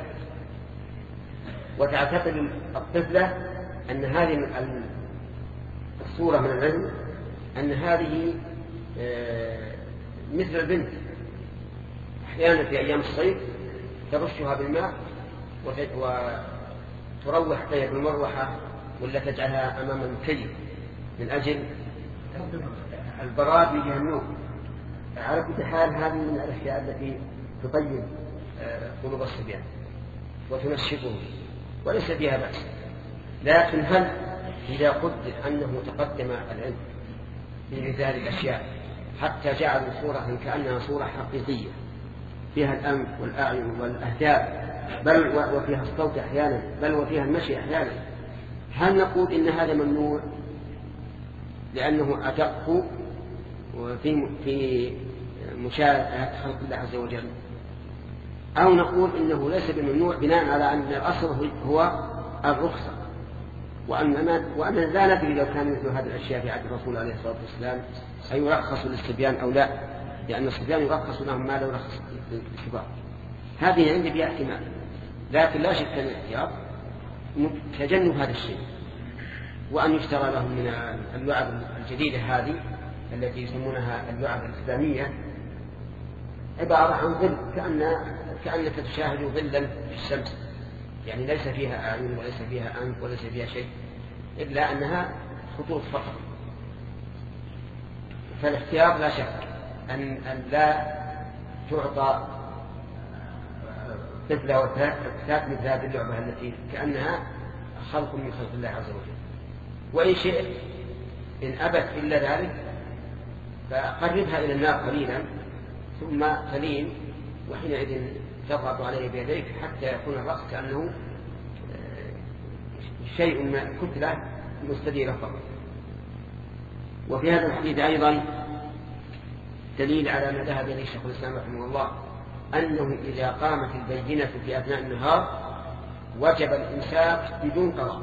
Speaker 2: وتعتقد الطفلة أن هذه الصورة من العلم أن هذه مثل البنت. أحيانا في أيام الصيف ترشها بالماء وتروح طيب المروحة ولا تجعلها أمام المكيف من أجل البراد من النوم. على كل حال هذه من الأشياء التي تطيب قلوب الصبيان وتنشطهم وليس فيها بأس. لكن هل إذا قدر أنه تقدم العلم في هذه الأشياء حتى جعلوا صورة كأنها صورة حقيقية فيها الأنف والأعين والأهداف بل وفيها الصوت أحيانا بل وفيها المشي أحيانا، هل نقول إن هذا ممنوع لأنه أدق في مشاهدة خلق الله عز وجل، أو نقول إنه ليس بممنوع بناء على أن الأصل هو الرخصة وأن لا ندري لو كان مثل هذه الأشياء في عهد الرسول عليه الصلاة والسلام أيرخص للصبيان أو لا، لأن الصبيان يرخص لهم ما لو رخص للكبار. هذه عندي بها احتمال، لكن لا شك أن الاحتياط تجنب هذا الشيء، وأن يشترى لهم من اللعب الجديدة هذه التي يسمونها اللعب الإسلامية عبارة عن ظل كأنك تشاهد ظلا في الشمس، يعني ليس فيها أعين وليس فيها أنف وليس فيها شيء إلا أنها خطوط فقط. فالاختيار لا شك أن لا تعطى مثل وتاك مثل هذه اللعبة التي كأنها خلق من خلق الله عز وجل. وإن شئت إن أبت إلا ذلك فقربها إلى النار قليلا ثم تلين، وحينئذ تضغط عليه بيديك حتى يكون الرأس كأنه شيء من كتلة مستديرة فقط. وفي هذا الحديث أيضا دليل على ما ذهب إليه شيخ الإسلام رحمه الله، أنه إذا قامت البينة في أثناء النهار وجب الإمساك بدون قضاء،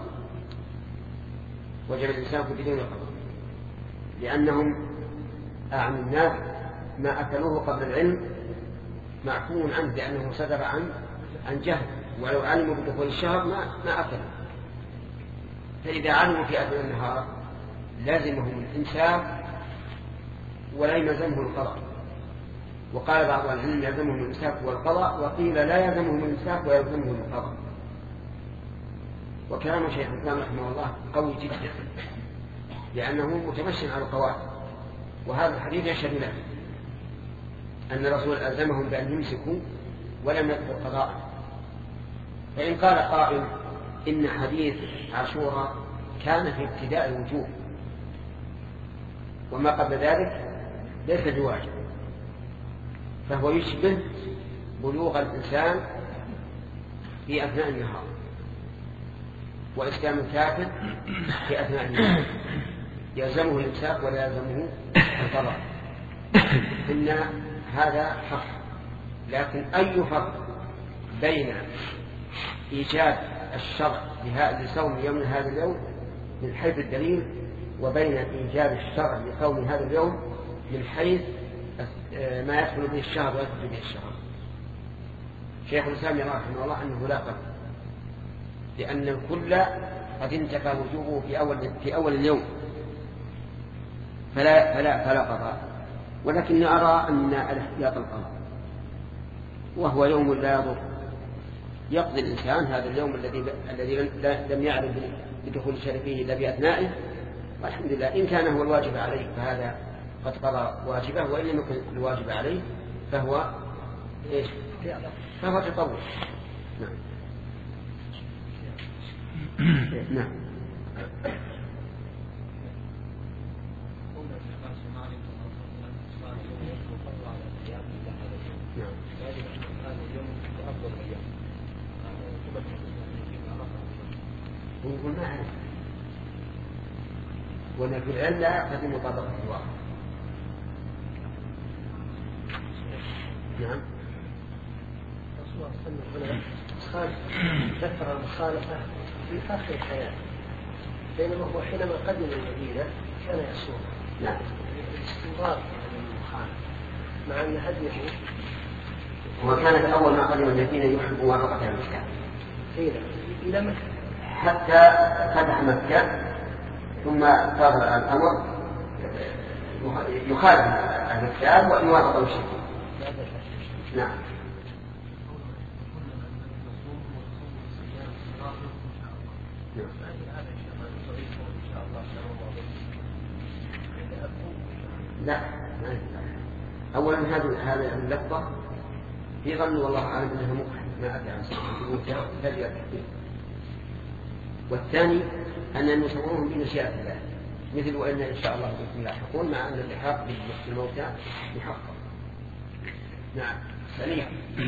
Speaker 2: وجب الإمساك بدون قضاء، لأنهم أعم الناس ما أكلوه قبل العلم معفو عنه لأنه صدر عن جهل، ولو علموا بدخول الشهر ما أكلوا. فإذا علموا في أثناء النهار لازمهم الإمساك ولا يلزمهم القضاء. وقال بعض العلم يلزمهم الإمساك والقضاء، وقيل لا يلزمهم الإمساك ويلزمهم القضاء. وكلام شيخ الإسلام رحمه الله قوي جدا لأنه متمشي على القواعد، وهذا الحديث يشهد له أن الرسول ألزمهم بأن يمسكوا ولم يذكر قضاء. فإن قال قائل إن حديث عاشوراء كان في ابتداء الوجوب وما قبل ذلك ليس بواجب، فهو يشبه بلوغ الإنسان في أثناء النهار وإسلام الكافر في أثناء النهار، يلزمه الإمساك ولا يلزمه القضاء. إن هذا حق، لكن أي فرق بين إيجاب الشرع لصوم يوم هذا اليوم من حيث الدليل وبين إيجاب الشرع لصوم هذا اليوم من حيث ما يدخل به الشهر ويدخل به الشهر؟ شيخ الإسلام يرى رحمه الله أنه لا فرق، لأن الكل قد انتفى وجوبه في أول اليوم فلا قضاء. ولكني أرى أن الاحتياط القضاء، وهو يوم لا يضر، يقضي الإنسان هذا اليوم الذي لم يعلم بدخول شرفه إلا بأثنائه، والحمد لله. إن كان هو الواجب عليه فهذا قد قضى واجبه، وإن لم يكن الواجب عليه فهو إيش؟ فهو تطوع. نعم. نعم. يقول ما أعرف، وأن في العلم لا يقتضي مطابقة الواقع. نعم.
Speaker 5: الرسول صلى الله عليه وسلم ذكر المخالفة في آخر الحياة، بينما هو حينما قدم المدينة كان يصوم.
Speaker 2: نعم.
Speaker 5: الاستمرار من المخالفة مع أن هديه
Speaker 2: وكانت أول ما قدم المدينة يحب موافقة المسكن
Speaker 5: إلى مكة
Speaker 2: حتى فتح مكة، ثم صار الأمر يخالف أهل الكتاب وإن وافقوا الشيء. نعم. لا، أولا هذه اللفظة في ظن والله أعلم أنها مقحة ما أتى عن سنة تجرى التحديد. والثاني أن نصورهم بمشيئة الله، مثل وإن إن شاء الله بكم لاحقون، مع أن اللحاق بالموتى محقق. نعم. سليم.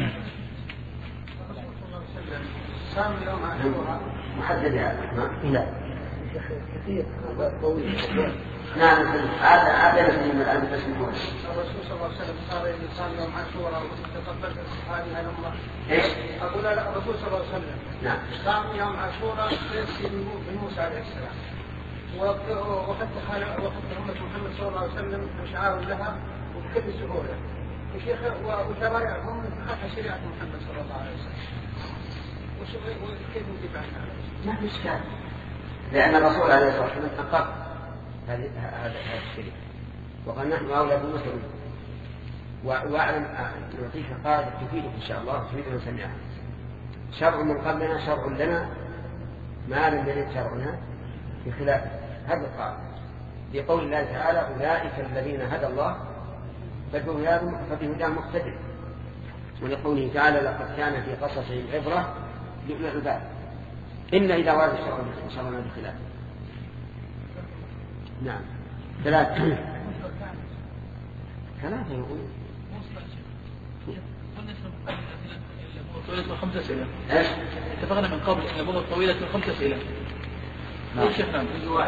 Speaker 4: صام يوم عاشوراء
Speaker 2: محدد هذا؟ لا.
Speaker 5: كثير طويل.
Speaker 2: نعم. عادة من الآن تسمعون.
Speaker 4: الرسول صلى الله عليه وسلم صار يصام يوم عاشوراء وتقبلت هذه الأمة.
Speaker 2: إيش؟
Speaker 4: أقول الرسول صلى الله عليه وسلم
Speaker 2: نعم.
Speaker 4: صام يوم عاشوراء من موسى عليه السلام، وقد أمة محمد صلى الله عليه وسلم شعار لها وبكل سهولة. الشيخ وشرائعهم خلف شريعة محمد صلى الله عليه وسلم، وكيف نجيب عنها؟
Speaker 2: ما في إشكال، لأن الرسول عليه الصلاة والسلام أقر هذا الشريعة، وقال نحن أولى بالمسلمين. وأعلم نعطيك قاعدة تفيدك إن شاء الله، تفيد من سمعها. شرع من قبلنا شرع لنا ما لم يرد شرعنا بخلاف هذا القاعدة، لقول الله تعالى أولئك الذين هدى الله فبهداه مقتدر. ولقوله تعالى لقد كان في قصصهم عبرة لأولي الألباب إلا إذا ورد الشرع إن شاء الله بالخلاف. نعم 3 يقول
Speaker 3: طويلة 5 أسئلة.
Speaker 2: إيش؟
Speaker 3: اتفقنا من قبل أن الأبواب طويلة 5 أسئلة. شيخنا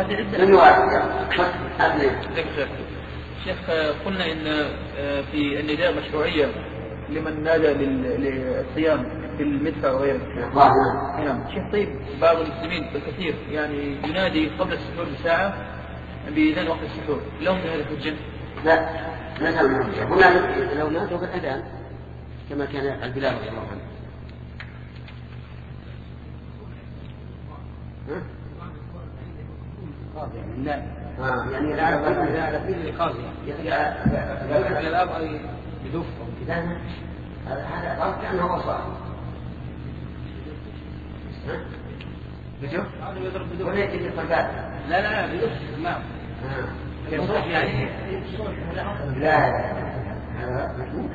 Speaker 3: شيخ قلنا إن في النداء مشروعية لمن نادى للصيام في المدفع وغيره. نعم. شيخ طيب بعض المسلمين بالكثير يعني ينادي قبل السحور بساعة بإذان وقت السحور، لهم هذا حجة؟
Speaker 2: لا ليس من حجة. هنا لو نادوا بالأذان كما كان يفعل بلال رضي الله عنه. لا يعني لا في القاضي يعني الأب بدف هذا غلط كأنه وصل بدف ولا يجب الفقاد لا بدف نعم يعني لا هذا مشموك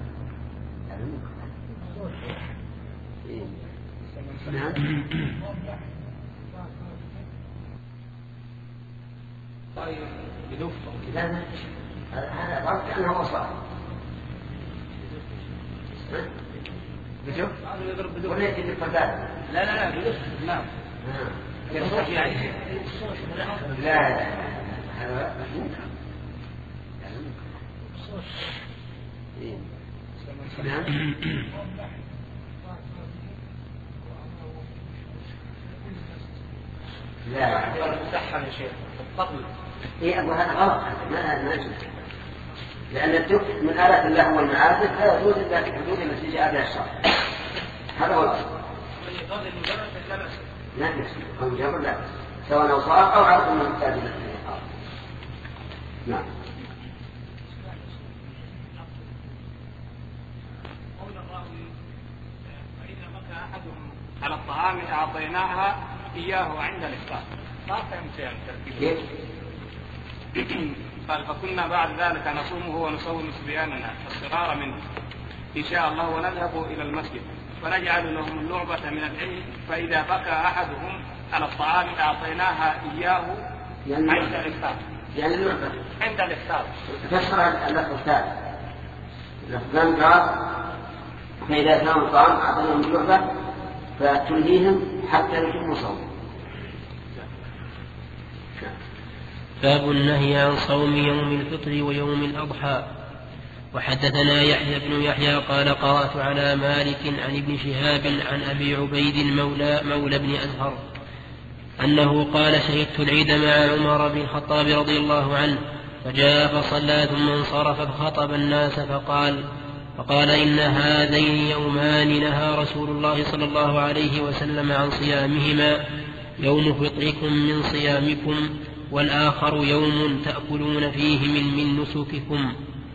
Speaker 2: نعم بدف هذا غلط كأنه وصل بدف ولا يجب الفقاد لا بدف نعم يعني لا هذا مشموك نعم لا تسحب يا شيخ الطبل أبو هذا غلط ما يجوز لأن الدف من آلات الله والمعازف لا يجوز إلا في حدود التي جاء بها الشرع. هذا هو الأصل. لا يكسب مجرد لا سواء صار أو عرض من التاجر. نعم.
Speaker 6: قول الراوي فإذا بكى أحدهم على الطعام أعطيناها إياه عند الإفطار. ما فهمت يعني التركيب. قال فكنا بعد ذلك نصومه ونصوم صبياننا الصغار منه إن شاء الله ونذهب إلى المسجد ونجعل لهم اللعبة من العلم فإذا بكى أحدهم على الطعام أعطيناها إياه عند الإفطار.
Speaker 2: يعني اللعبة
Speaker 6: عند الإفطار.
Speaker 2: تشرع اللفظ الثالث. لفظان قال فإذا كانوا الطعام أعطيناهم اللعبة فتلهيهم حتى يتموا صوم.
Speaker 1: باب النهي عن صوم يوم الفطر ويوم الأضحى. وحدثنا يحيى بن يحيى قال قرأت على مالك عن ابن شهاب عن أبي عبيد مولى بن أزهر أنه قال شهدت العيد مع عمر بن الخطاب رضي الله عنه فجاء فصلى ثم انصرف فخطب الناس فقال إن هذين يومان نهى رسول الله صلى الله عليه وسلم عن صيامهما يوم فطركم من صيامكم والآخر يوم تأكلون فيه من نسككم.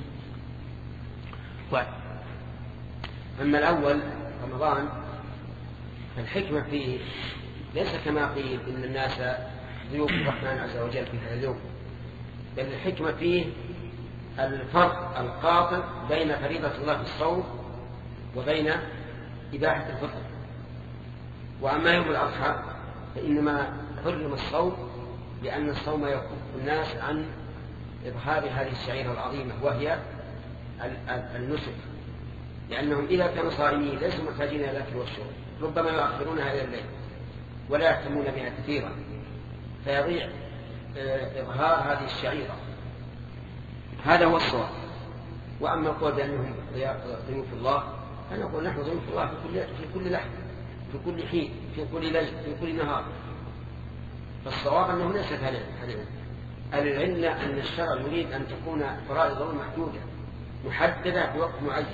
Speaker 2: أما الأول رمضان فالحكمة فيه ليس كما قيل إن الناس ضيوف الرحمن عز وجل في هذا اليوم، بل الحكمة فيه الفرق القاطع بين فريضة الله في الصوم وبين إباحة الفطر. وأما يوم الأضحى فإنما حرم الصوم لأن الصوم يكف الناس عن إظهار هذه الشعيرة العظيمة وهي النسك، لأنهم إذا كانوا صائمين ليسوا محتاجين إلى الأكل والشرب، ربما يؤخرونها إلى الليل ولا يهتمون بها كثيرا فيضيع إظهار هذه الشعيرة. هذا هو الصواب. وأما القول بأنهم ضيوف الله فنقول نحن ضيوف الله في كل لحظة في كل حين في كل ليل في كل نهار. فالصواب أنه ليست هذه العلة أن الشرع يريد أن تكون فرائض محدودة محددة في وقت معين.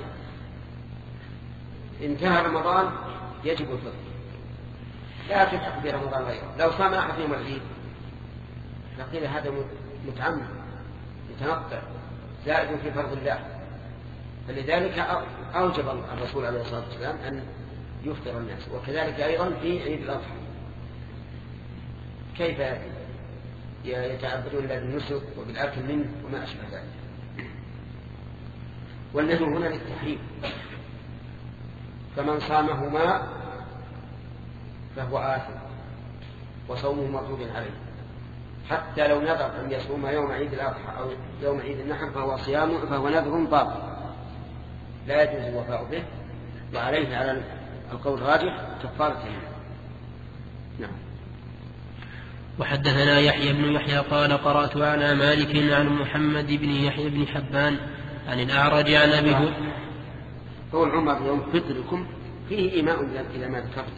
Speaker 2: انتهى رمضان يجب الفطر، لا تلحق برمضان غيره. لو صام أحد يوم العيد فقيل هذا متعمد متنطع زائد في فرض الله، فلذلك أوجب الرسول عليه الصلاة والسلام أن يفطر الناس. وكذلك أيضا في عيد الأضحى كيف يتعبدون بالنسك وبالأكل منه وما أشبه ذلك. والنهي هنا للتحريم فمن صامهما فهو آثم وصومه مردود عليه، حتى لو نذر أن يصوم يوم عيد الأضحى أو يوم عيد النحر فهو نذر باطل لا يجوز الوفاء به، وعليه على القول الراجح كفارة يمين. نعم.
Speaker 1: وحدثنا يحيى بن يحيى قال قرأت على مالك عن محمد بن يحيى بن حبان عن الأعرج عن أبي هريرة.
Speaker 2: قول عمر يوم فطركم فيه إيماء إلى ما ذكرت،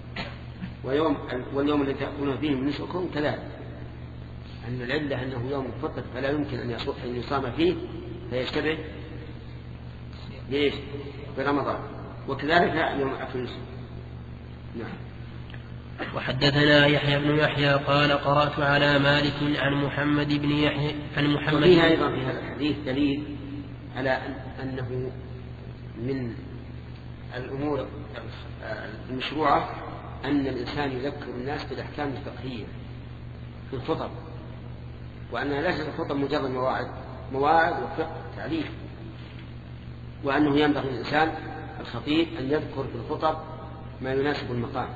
Speaker 2: واليوم الذي تأكلون فيه من نسكم كذلك، أن العلة أنه يوم الفطر فلا يمكن أن يصام فيه فيشتبه ليش برمضان، وكذلك يوم أكل النسك. نعم.
Speaker 1: وحدثنا يحيى بن يحيى قال قرأت على مالك عن محمد بن يحيى عن محمد.
Speaker 2: وفيها أيضا في هذا الحديث دليل على أنه من الأمور المشروعة أن الإنسان يذكر الناس بالأحكام الفقهية في الخطب، وأنها ليست الخطب مجرد مواعظ وفقه تعليم، وأنه ينبغي الإنسان الخطيب أن يذكر في الخطب ما يناسب المقام،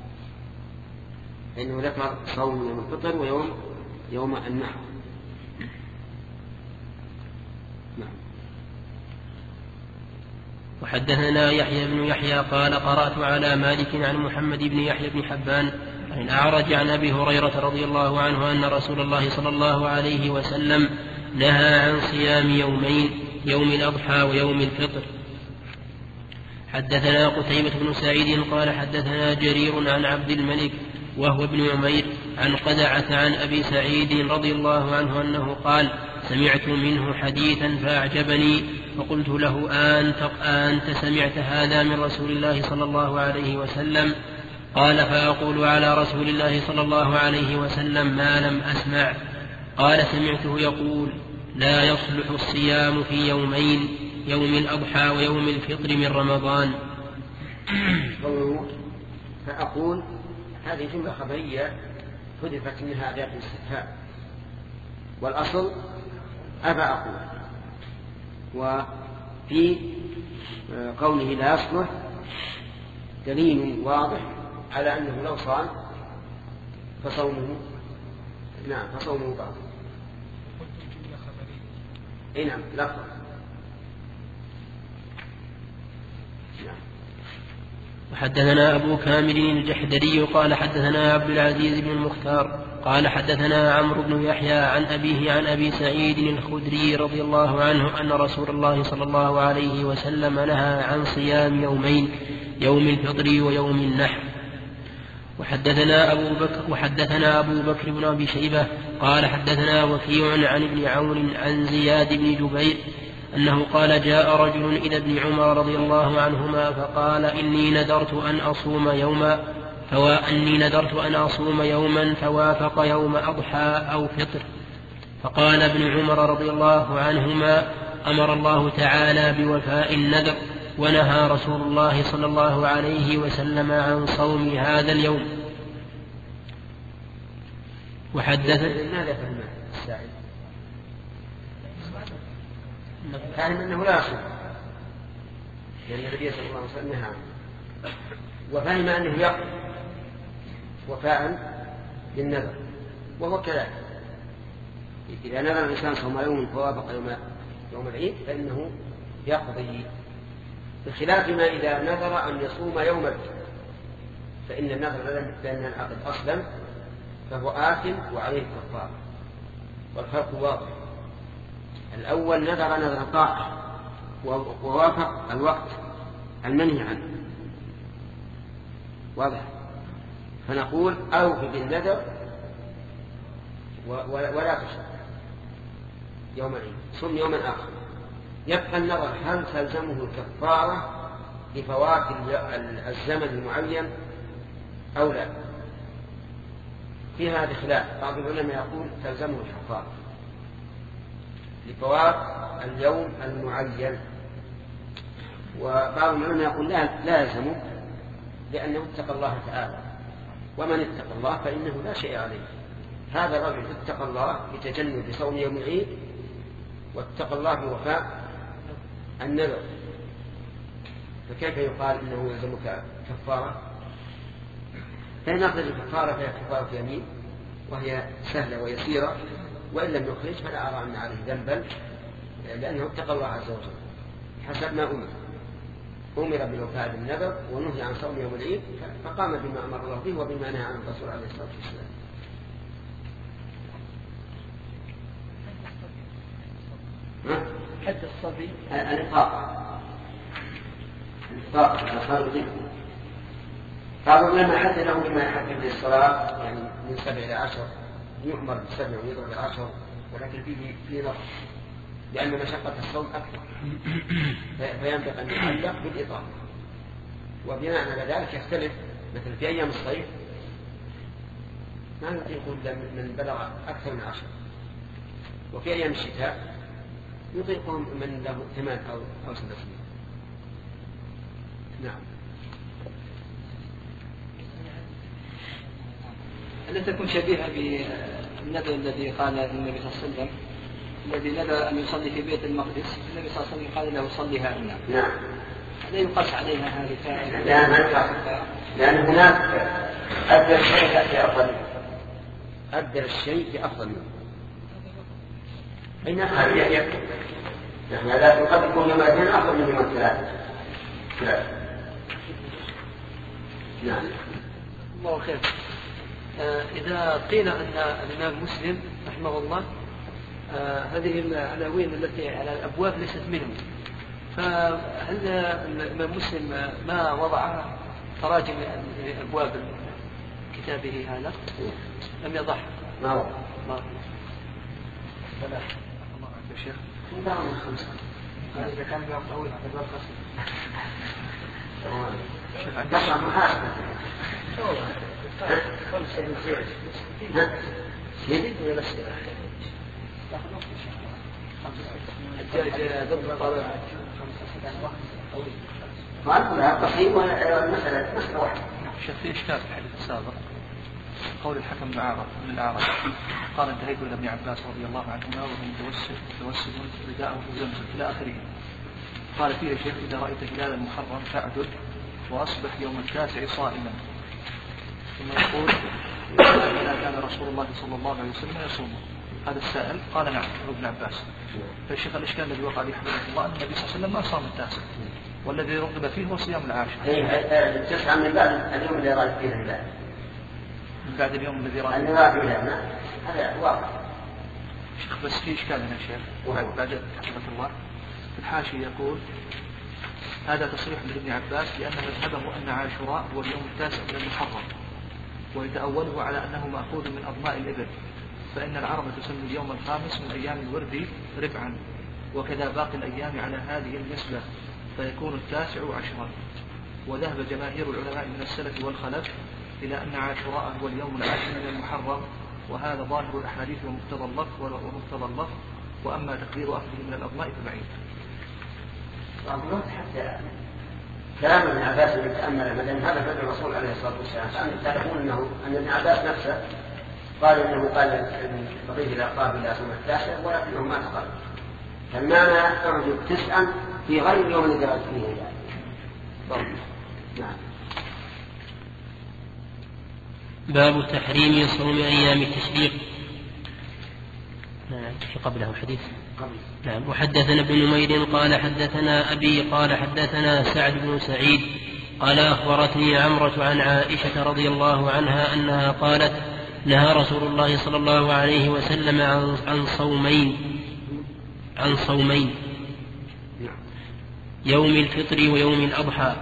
Speaker 2: لأنه ذكر صوم يوم الفطر ويوم النحر. نعم.
Speaker 1: وحدثنا يحيى بن يحيى قال قرأت على مالك عن محمد بن يحيى بن حبان عن الأعرج عن أبي هريرة رضي الله عنه أن رسول الله صلى الله عليه وسلم نهى عن صيام يومين، يوم الأضحى ويوم الفطر. حدثنا قتيبة بن سعيد قال حدثنا جرير عن عبد الملك وهو ابن عمير عن قدعة عن أبي سعيد رضي الله عنه أنه قال سمعت منه حديثا فأعجبني فقلت له أنت سمعت هذا من رسول الله صلى الله عليه وسلم؟ قال فأقول على رسول الله صلى الله عليه وسلم ما لم أسمع. قال سمعته يقول لا يصلح الصيام في يومين، يوم الأضحى ويوم الفطر من رمضان.
Speaker 2: فأقول هذه جملة خبرية حذفت منها أداة الاستفهام، والأصل أبى أقول. وفي قوله لا يصلح دليل واضح على أنه لو صام فصومه باطل. نعم لفظ.
Speaker 1: وحدثنا أبو كامل الجحدري قال حدثنا عبد العزيز بن المختار قال حدثنا عمرو بن يحيى عن أبيه عن أبي سعيد الخدري رضي الله عنه أن رسول الله صلى الله عليه وسلم نهى عن صيام يومين، يوم الفطر ويوم النحر. وحدثنا أبو بكر بن أبي شيبة قال حدثنا وكيع عن ابن عون عن زياد بن جبير أنه قال جاء رجل إلى ابن عمر رضي الله عنهما فقال إني نذرت أن أصوم يوما فوافق يوم أضحى أو فطر. فقال ابن عمر رضي الله عنهما أمر الله تعالى بوفاء النذر، ونهى رسول الله صلى الله عليه وسلم عن صوم هذا اليوم.
Speaker 2: ماذا فهم السائل؟ فهم أنه لا يصوم، لأن النبي صلى الله عليه وسلم نهى، وفهم أنه يقضي وفاء بالنذر، وهو كذلك. إذا نذر الإنسان صوم يوم فوافق يوم العيد فإنه يقضي، بخلاف ما إذا نذر أن يصوم يوم الفطر فإن النذر لأن العقد أصلا فهو آثم وعليه كفارة، والفرق واضح. الأول نذر طاعة ووافق الوقت المنهي عنه، واضح. فنقول أوف بالنذر ولا تشرك يوم العيد، صم يوما آخر. يبقى النظر هل تلزمه الكفارة لفوات الزمن المعين أو لا؟ في هذا خلاف، بعض العلماء يقول تلزمه الكفارة لفوات اليوم المعين، وبعض العلماء يقول لا يلزمه لأنه اتقى الله تعالى، ومن اتقى الله فإنه لا شيء عليه. هذا الرجل اتقى الله بتجنب صوم يوم العيد، واتقى الله بوفاء النذر، فكيف يقال إنه يلزمك كفارة؟ فإن أخرج الكفارة فهي كفارة يمين وهي سهلة ويسيرة، وإن لم يخرج فلا أرى أن عليه ذنبا لأنه اتقى الله عز وجل حسب ما أمر بالوفاء بالنذر ونهي عن صوم يوم العيد فقام بما أمر الله به وبما نهى عن الرسول عليه الصلاة والسلام.
Speaker 3: حد الصبي
Speaker 2: الإطلاق الخارجي. بعضهم لما حد له بما يحدد للصلاة يعني من 7 إلى 10 يؤمر ب7 ويضرب 10 ولكن فيه نقص لأن مشقة الصوم أكثر فينبغي أن يعلق بالإطاقة. وبناء على ذلك يختلف مثل في أيام الصيف ما يطيقون من بلغ أكثر من 10 وفي أيام الشتاء يطيقهم من له 8 أو 7 سنين. نعم.
Speaker 3: ألا تكون شبيهة بالنذر الذي قال النبي صلى الله عليه وسلم الذي نذر أن يصلي في بيت المقدس النبي صلى الله عليه وسلم قال له صليها هنا.
Speaker 2: نعم.
Speaker 3: لا يقاس عليها هذه
Speaker 2: لأن هناك أبدل الشيء في أفضل أبدل الشيء في أفضل منه. أين هذا يكون؟ نحن لا قد يكون يوم الاثنين أفضل من يوم الثلاث. نعم.
Speaker 3: الله خير. إذا قيل أن الإمام مسلم رحمه الله هذه العناوين التي على الأبواب ليست منه، فهل الإمام مسلم ما وضع تراجم أبواب كتابه هذا؟ لم يضع.
Speaker 2: ما وضع.
Speaker 3: فلا. الله يا شيخ. إذا كان اليوم طويل هذا الباب قصير.
Speaker 2: شيخ عندنا محاسبة.
Speaker 3: شيخ في إشكال في الحديث السابق قول الحكم بن الأعرج قال انتهيت إلى ابن عباس رضي الله عنهما وهو متوسد رداءه زمزم إلى آخره. قال فيه شيخ إذا رأيت هلال المحرم فاعدد وأصبح يوم التاسع صائما. ثم يقول إذا كان رسول الله صلى الله عليه وسلم يصوم. هذا السائل قال نعم ابن عباس. فالشيخ الإشكال الذي وقع عليه حفظه الله أن النبي صلى الله عليه وسلم ما صام التاسع والذي رغب فيه هو صيام العاشر.
Speaker 2: التسعة من بعد اليوم الذي رأيت فيه الهلال.
Speaker 3: من بعد اليوم الذي رأيت
Speaker 2: فيه الهلال. هذا واضح.
Speaker 3: شيخ بس في إشكال هنا شيخ بعد حفظه الله. الحاشي يقول هذا تصريح من ابن عباس لأن مذهبه أن عاشوراء هو اليوم التاسع من المحرم ويتأوله على أنه مأخوذ من أضماء الإبل فإن العرب تسمي اليوم الخامس من أيام الورد ربعا وكذا باقي الأيام على هذه النسبة فيكون التاسع 10. وذهب جماهير العلماء من السلف والخلف إلى أن عاشوراء هو اليوم العاشر من المحرم وهذا ظاهر الأحاديث ومقتضى اللفظ وأما تقدير أخذه من الأضماء فبعيد.
Speaker 2: حتى كلام ابن عباس يتأمل مثلا هذا فعل الرسول عليه الصلاة والسلام تعرفون أن ابن عباس نفسه قال إنه قال بقيه الأقطاب إلى سنة التاسع ولكنه ما تقال فالمعنى أعجب 9 في غير يوم الذي رأيت فيه الهلال. نعم.
Speaker 1: باب تحريم صوم أيام التشريق. في قبله حديث. نعم. وحدثنا ابن نمير قال حدثنا أبي قال حدثنا سعد بن سعيد قال أخبرتني عمرة عن عائشة رضي الله عنها أنها قالت نهى رسول الله صلى الله عليه وسلم عن صومين يوم الفطر ويوم الأضحى.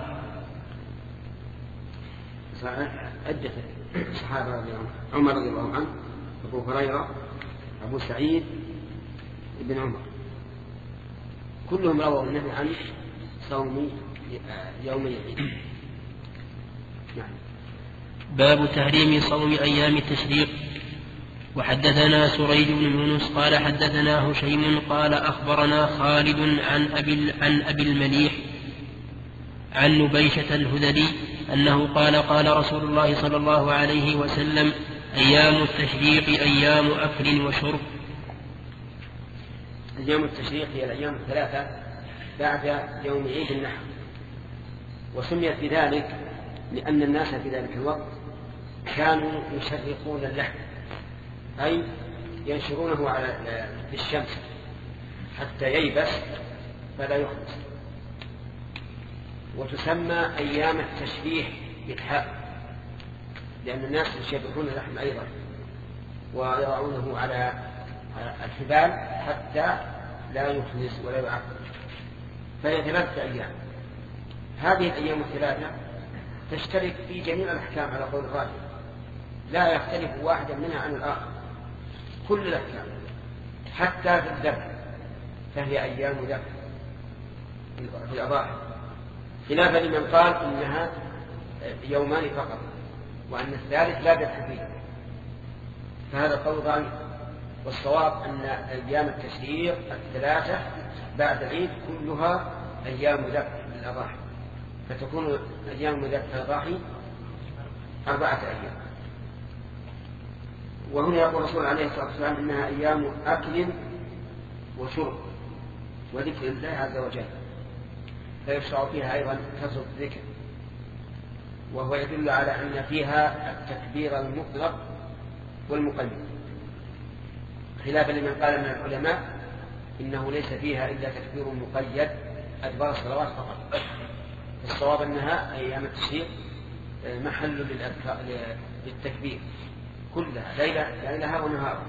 Speaker 2: عدة الصحابة رضي الله عنهم عمر رضي الله عنه أبو هريرة أبو سعيد ابن عمر كلهم رووا النهي عن صوم يوم العيد. نعم.
Speaker 1: باب تحريم صوم أيام التشريق. وحدثنا سريج بن يونس قال حدثنا هشيم قال أخبرنا خالد عن أبي المليح عن نبيشة الهذلي أنه قال قال رسول الله صلى الله عليه وسلم أيام التشريق أيام أكل وشرب.
Speaker 2: أيام التشريق هي الأيام 3 بعد يوم عيد النحر وسميت بذلك لأن الناس في ذلك الوقت كانوا يشرقون اللحم، أي ينشرونه في الشمس حتى ييبس فلا يخبز. وتسمى أيام التشريح بالحاء، لأن الناس يشرحون اللحم أيضا ويضعونه على الحبال حتى لا يخبز ولا يعفر، فهي 3 أيام. هذه الأيام الثلاثة تشترك في جميع الأحكام على قول الراجح، لا يختلف واحدا منها عن الآخر، كل الأحكام حتى في الذبح فهي أيام ذبح في الأضاحي، خلافا لمن قال إنها يومان فقط وأن الثالث لا ذبح فيه، فهذا قول ضعيف. والصواب أن أيام التشريق 3 بعد العيد كلها أيام ذبح للأضاحي، فتكون أيام ذبح الأضاحي 4 أيام. وهنا يقول الرسول عليه الصلاة والسلام إنها أيام أكل وشرب وذكر الله عز وجل، فيشرع فيها أيضا كثرة الذكر، وهو يدل على أن فيها التكبير المطلق والمقيد، خلافا لمن قال من العلماء إنه ليس فيها إلا تكبير مقيد أدبار الصلوات فقط. الصواب أنها أيام التشريق محل للتكبير كلها ليلها ونهارها.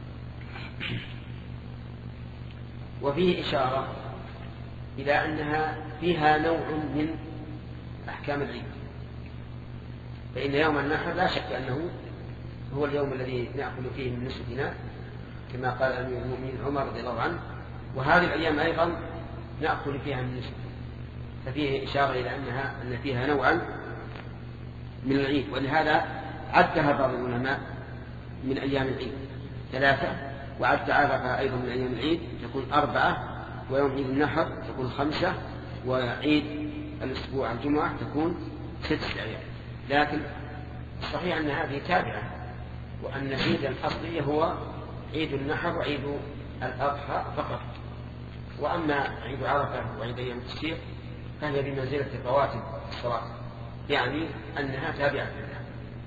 Speaker 2: وفيه إشارة إلى أنها فيها نوع من أحكام العيد، فإن يوم النحر لا شك أنه هو اليوم الذي نأكل فيه من نسكنا كما قال أمير المؤمنين عمر رضي الله عنه، وهذه الأيام أيضا نأكل فيها من نسك، ففيه إشارة إلى أن فيها نوعا من العيد. ولهذا عدها بعض العلماء من أيام العيد 3، وعد عرفها أيضا من أيام العيد تكون 4، ويوم عيد النحر تكون 5، وعيد الأسبوع الجمعة تكون 6 أيام. لكن الصحيح أن هذه تابعة، وأن العيد الأصلي هو عيد النحر وعيد الأضحى فقط، وأما عيد عرفة وعيد أيام التشريق فهي بمنزلة رواتب الصلاة، يعني أنها تابعة لها.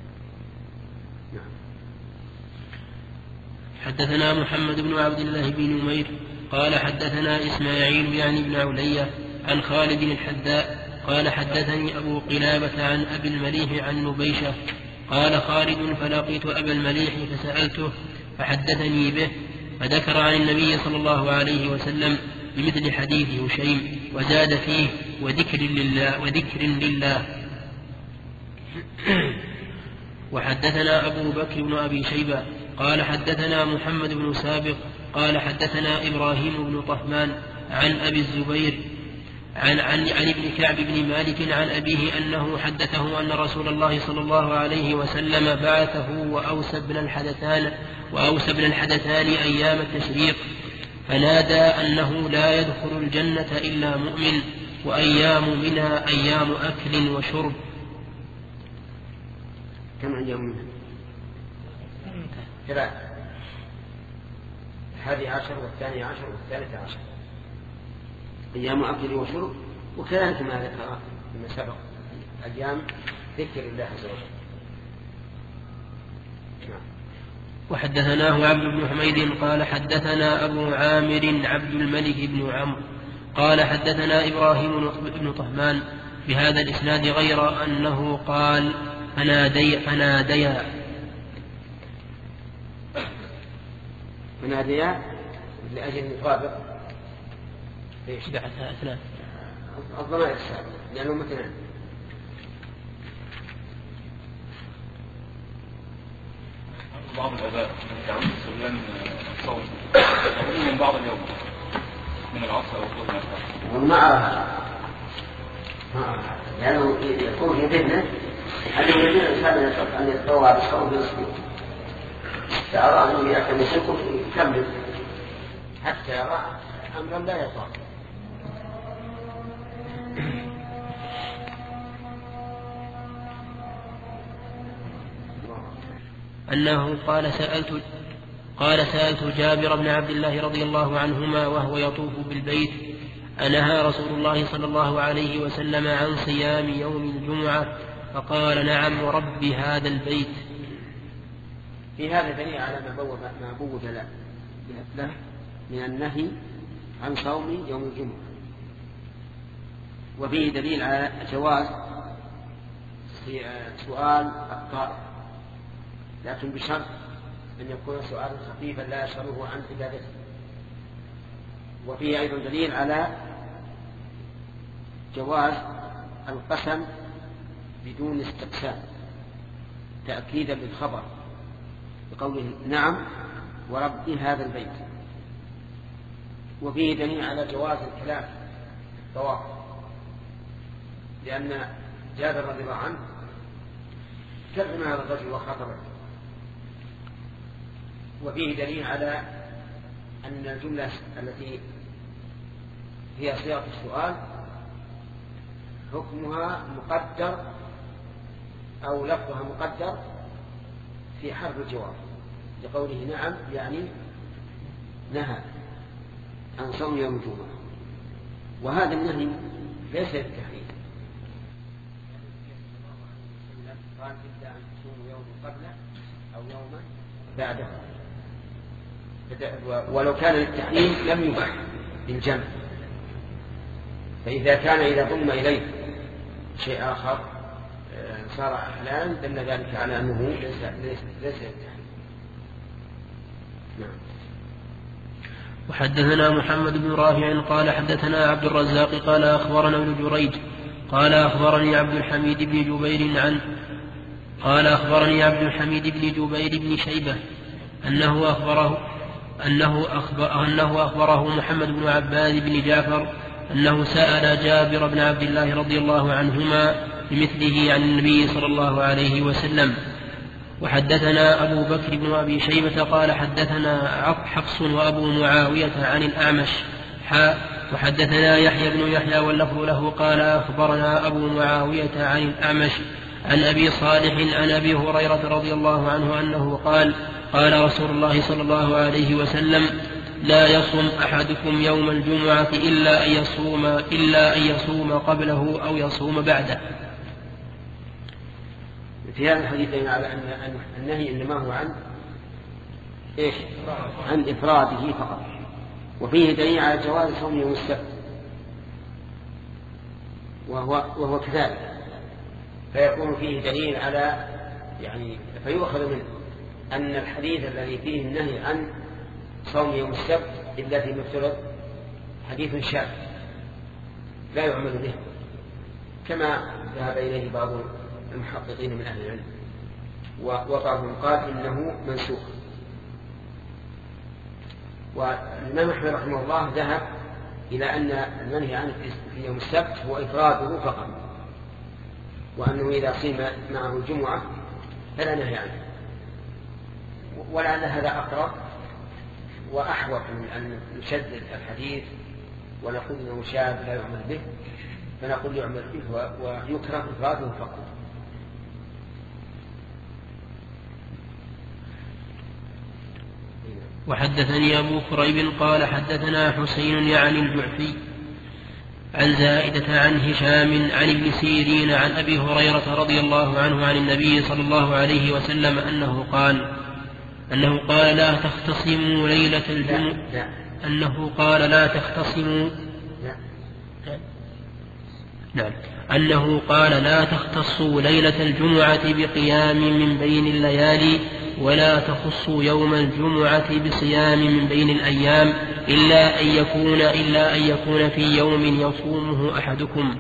Speaker 1: حدثنا محمد بن عبد الله بن نمير قال حدثنا إسماعيل يعني بن علية عن خالد الحذاء قال حدثني أبو قلابة عن أبي المليح عن نبيشة قال خالد فلقيت أبا المليح فسألته فحدثني به، فذكر عن النبي صلى الله عليه وسلم بمثل حديث هشيم وزاد فيه وذكر لله. وحدثنا أبو بكر بن أبي شيبة قال حدثنا محمد بن سابق قال حدثنا إبراهيم بن طهمان عن أبي الزبير عن ابن كعب بن مالك عن أبيه أنه حدثه أن رسول الله صلى الله عليه وسلم بعثه وأوسى بن الحدثان أيام التشريق، فنادى أنه لا يدخل الجنة إلا مؤمن، وأيام منها أيام أكل وشرب.
Speaker 2: كم أيام منها؟ 3، 11 والثاني 10 والثالث 10 أيام أكل وشرب، وكذلك ما ذكر فيما سبق أيام ذكر الله عز وجل.
Speaker 1: وحدثناه عبد بن حميد قال حدثنا أبو عامر عبد الملك بن عمرو قال حدثنا إبراهيم بن طهمان بهذا الإسناد غير أنه قال
Speaker 2: فناديا لأجل المطابق
Speaker 1: بعثها 2
Speaker 2: الضمائر السابقة لأنه مثلا
Speaker 7: بعض الآباء يتعود الصبيان الصوم من بعض اليوم من العصر أو الظهر مثلا
Speaker 2: ومع لأنه يكون في ذهنه أنه يجب الإنسان أن يتطوع بالصوم بنصفه، فأرى أنه يأكل يسكت يكمل حتى يرى أمرا لا يطاق.
Speaker 1: أنه قال سألت جابر بن عبد الله رضي الله عنهما وهو يطوف بالبيت أنهى رسول الله صلى الله عليه وسلم عن صيام يوم الجمعة؟ فقال نعم ورب هذا البيت.
Speaker 2: في هذا دليل على ما بوّد له من النهي عن صوم يوم الجمعة، وفيه دليل على جواز سؤال الطائف، لكن بشرط أن يكون سؤالا خفيفا لا يشغله عن عبادته. وفيه أيضا دليل على جواز القسم بدون استقسام تأكيدا للخبر بقوله نعم ورب هذا البيت. وفيه دليل على جواز الكلام في الطواف، لأن جابر رضي الله عنه كلم هذا الرجل وخاطبه. وفيه دليل على أن الجملة التي هي صيغة السؤال حكمها مقدر أو لفظها مقدر في حرف الجواب، لقوله نعم يعني نهى عن صوم يوم الجمعة، وهذا النهي ليس للتحريم، قال إلا أن تصوموا يوم قبله أو يوما بعده، ولو كان للتحريم لم يباح بالجمع. فإذا كان إذا ضم إليه شيء آخر صار حلالا دل ذلك على أنه ليس للتحريم. نعم.
Speaker 1: وحدثنا محمد بن رافع قال حدثنا عبد الرزاق قال أخبرنا ابن جريج قال أخبرني عبد الحميد بن جبير بن شيبة أنه أخبره محمد بن عباد بن جعفر أنه سأل جابر بن عبد الله رضي الله عنهما بمثله عن النبي صلى الله عليه وسلم. وحدثنا أبو بكر بن أبي شيبة قال حدثنا حفص وأبو معاوية عن الأعمش وحدثنا يحيى بن يحيى واللفظ له قال أخبرنا أبو معاوية عن الأعمش عن أبي صالح عن أبي هريرة رضي الله عنه أنه قال قال رسول الله صلى الله عليه وسلم لا يصوم أحدكم يوم الجمعة إلا أن يصوم قبله أو يصوم بعده.
Speaker 2: في هذا الحديث على أن النهي إنما هو عن إفراده فقط، وفيه دليل على جواز صوم يوم السبت وهو كذلك، فيكون فيه دليل على فيؤخذ منه أن الحديث الذي فيه النهي عن صوم يوم السبت إلا فيما افترض حديث شاذ لا يعمل به، كما ذهب إليه بعض المحققين من أهل العلم، وبعضهم قال إنه منسوخ. والإمام أحمد رحمه الله ذهب إلى أن المنهي عنه في يوم السبت هو إفراده فقط، وأنه إذا صيم معه الجمعة فلا نهي عنه. ولعل هذا أقرب وأحوط من أن نشدد الحديث ونقول إنه شاذ لا يعمل به، فنقول يعمل به ويكره إفراده فقط.
Speaker 1: وحدثني أبو كريب قال حدثنا حسين يعني الجعفي عن زائدة عن هشام عن ابن سيرين عن أبي هريرة رضي الله عنه عن النبي صلى الله عليه وسلم أنه قال لا تختصموا ليلة الجمعة أنه قال لا تختصوا ليلة الجمعة بقيام من بين الليالي ولا تخصوا يوم الجمعة بصيام من بين الأيام إلا أن يكون في يوم يصومه أحدكم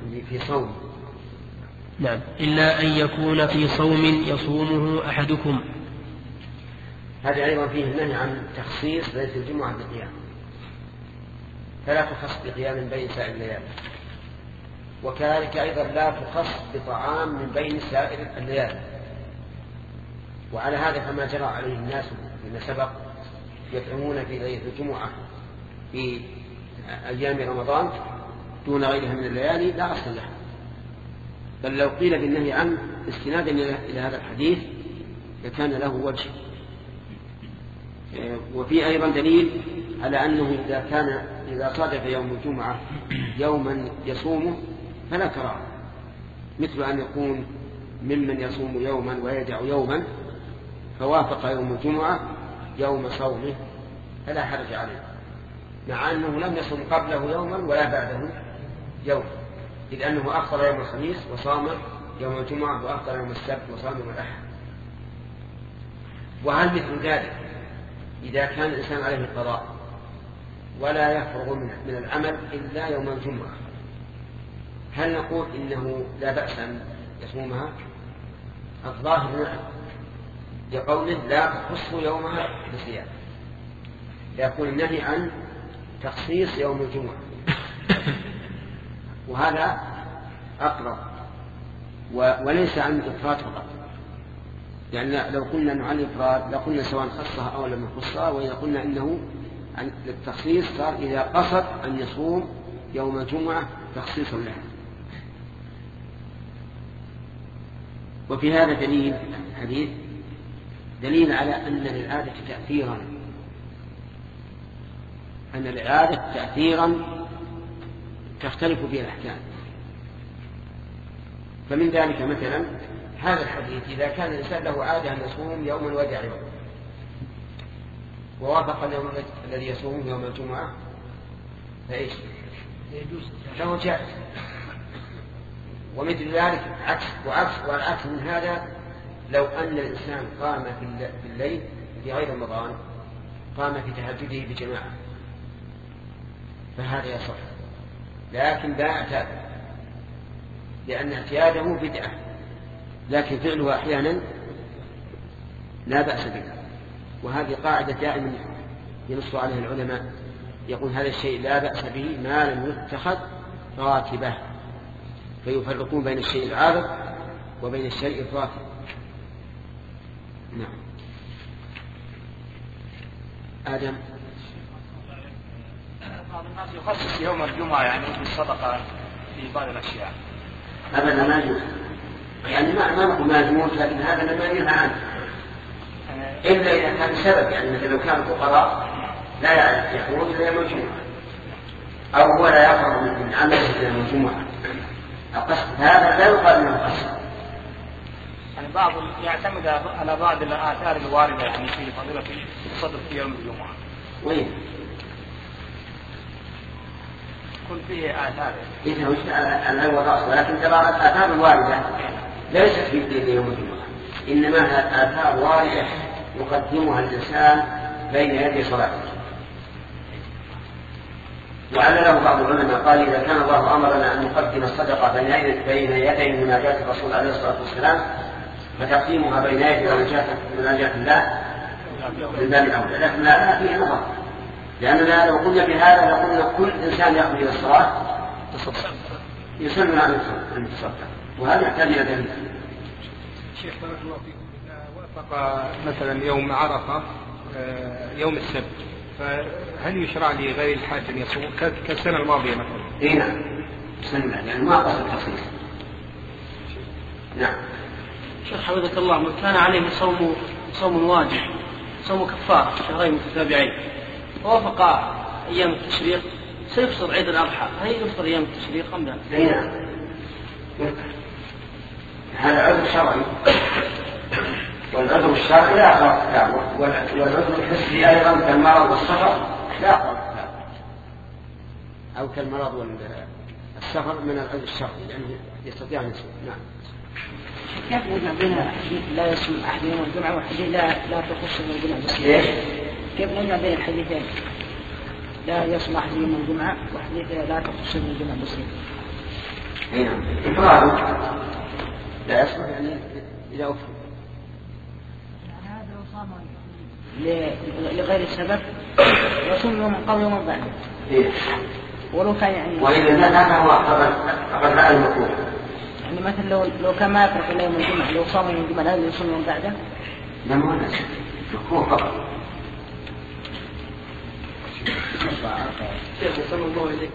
Speaker 1: إلا أن يكون في صوم يصومه أحدكم.
Speaker 2: هذا أيضا فيه النهي عن تخصيص ليلة الجمعة بقيام، فلا تخص بقيام بين سائر الليالي، وكذلك أيضا لا تخص بطعام من بين سائر الليالي. وعلى هذا فما جرى عليه الناس فيما سبق يطعمون في ليلة الجمعة في أيام رمضان دون غيرها من الليالي لا أصل له، بل لو قيل بالنهي عنه استنادا إلى هذا الحديث لكان له وجه، وفي أيضا دليل على أنه إذا صادف يوم الجمعة يوما يصومه فلا كراهة، مثل أن يكون ممن يصوم يوما ويدع يوما فوافق يوم الجمعة يوم صومه فلا حرج عليه، مع أنه لم يصوم قبله يوما ولا بعده يوم، إذ أنه أفطر يوم الخميس وصام يوم الجمعة وأفطر يوم السبت وصام يوم الأحد. وهل مثل ذلك إذا كان الإنسان عليه القضاء ولا يفرغ من العمل إلا يوم الجمعة، هل نقول إنه لا بأس أن يصومها؟ الظاهر نعم، لقوله لا تخص يومها بصيام، يقول النهي عن تخصيص يوم الجمعة، وهذا أقرب وليس عن الإفراد فقط، يعني لو قلنا أنه عن الإفراد لقلنا سواء خصها أو لم يخصها، وإذا قلنا إنه عن التخصيص صار إذا قصد أن يصوم يوم الجمعة تخصيصا له. وفي هذا دليل حديث دليل على أن للعادة تأثيرا، أن للعادة تأثيرا تختلف فيه الأحكام. فمن ذلك مثلا هذا الحديث إذا كان الإنسان له عادة أن يصوم يوما ودع يوم ووافق اليوم الذي يصوم يوم الجمعة فإيش له جائز. ومثل ذلك والعكس من هذا لو أن الإنسان قام في الليل في غير رمضان قام في تهجده بجماعة فهذا يصح، لكن لا اعتاد، لأن اعتياده بدعة، لكن فعله أحيانا لا بأس به. وهذه قاعدة دائما ينص عليها العلماء، يقول هذا الشيء لا بأس به ما لم يتخذ راتبة، فيفرقون بين الشيء العارض وبين الشيء الراتب. نعم. آدم.
Speaker 6: بعض الناس يخصص يوم الجمعة يعني في الصدقة في بعض الأشياء.
Speaker 2: أبدا ما يجوز، يعني ما نقول ما يجوز، لكن هذا ما ينهى عنه إلا إذا كان سبب، يعني مثل لو كان فقراء لا يخرج إلى يوم الجمعة أو هو لا يخرج من عمله إلى يوم الجمعة، القصد هذا لا يقال انه قصد.
Speaker 6: يعني بعض يعتمد على بعض الآثار الواردة يعني في فضيلة الصدق في يوم الجمعة.
Speaker 2: وين؟
Speaker 6: كل فيه آثار.
Speaker 2: إذا مش على الوضع، ولكن ترى الآثار الواردة ليست في يوم الجمعة، إنما آثار واردة يقدمها الإنسان بين يدي صلاته. وعلله بعض العلماء قال إذا كان الله أمرنا أن نقدم الصدقة بين يدي مناجاة الرسول عليه الصلاة والسلام فتقديمها بين يدي مناجاة الله من باب الأولى، لكن لا فيه نظر، لأننا لو قلنا بهذا لقلنا كل إنسان يأخذ إلى الصلاة يسلم عن التصدق، وهذا يحتاج إلى دليل.
Speaker 8: شيخ بارك الله فيكم، إذا وافق مثلا يوم عرفة يوم السبت فهل يشرع لي غير الحاج أن يصوم كالسنة الماضية مثلا؟
Speaker 2: إيه نعم، سنة يعني ما قصد التصريف. نعم.
Speaker 1: شيخ حفظك الله، من كان عليه صوم واجب صوم كفارة شهرين متتابعين ووافق أيام التشريق سيفطر عيد الأضحى، هل يفطر أيام التشريق أم لا؟
Speaker 2: إيه نعم، هذا عذر شرعي، والعذر الشرعي لا فرق له، والعذر الحسي أيضا كالمرض والسفر لا فرق له، أو كالمرض والسفر من العذر الشرعي لأنه يستطيع أن يصوم. نعم.
Speaker 5: كيف نجمع بين حديث لا يصوم أحد يوم الجمعة وحديث لا تخص يوم الجمعة بس؟ كيف نجمع بين الحديثين لا يصوم أحد يوم الجمعة وحديث لا تخص يوم الجمعة بس؟
Speaker 2: نعم. إفراد لا يصوم يعني إذا أفرد.
Speaker 5: هذا لو صام لغير السبب يصوم يوم قبل يوم بعد. ولو كان يعني
Speaker 2: وإذا لا هو فقد رأى المكروه.
Speaker 5: يعني مثلا لو كان ما يترك إلا يوم الجمعة، لو صام يوم الجمعة لازم يصوم يوم بعده؟
Speaker 2: لا ما هو مكروه فقط.
Speaker 1: شيخ صلى الله عليه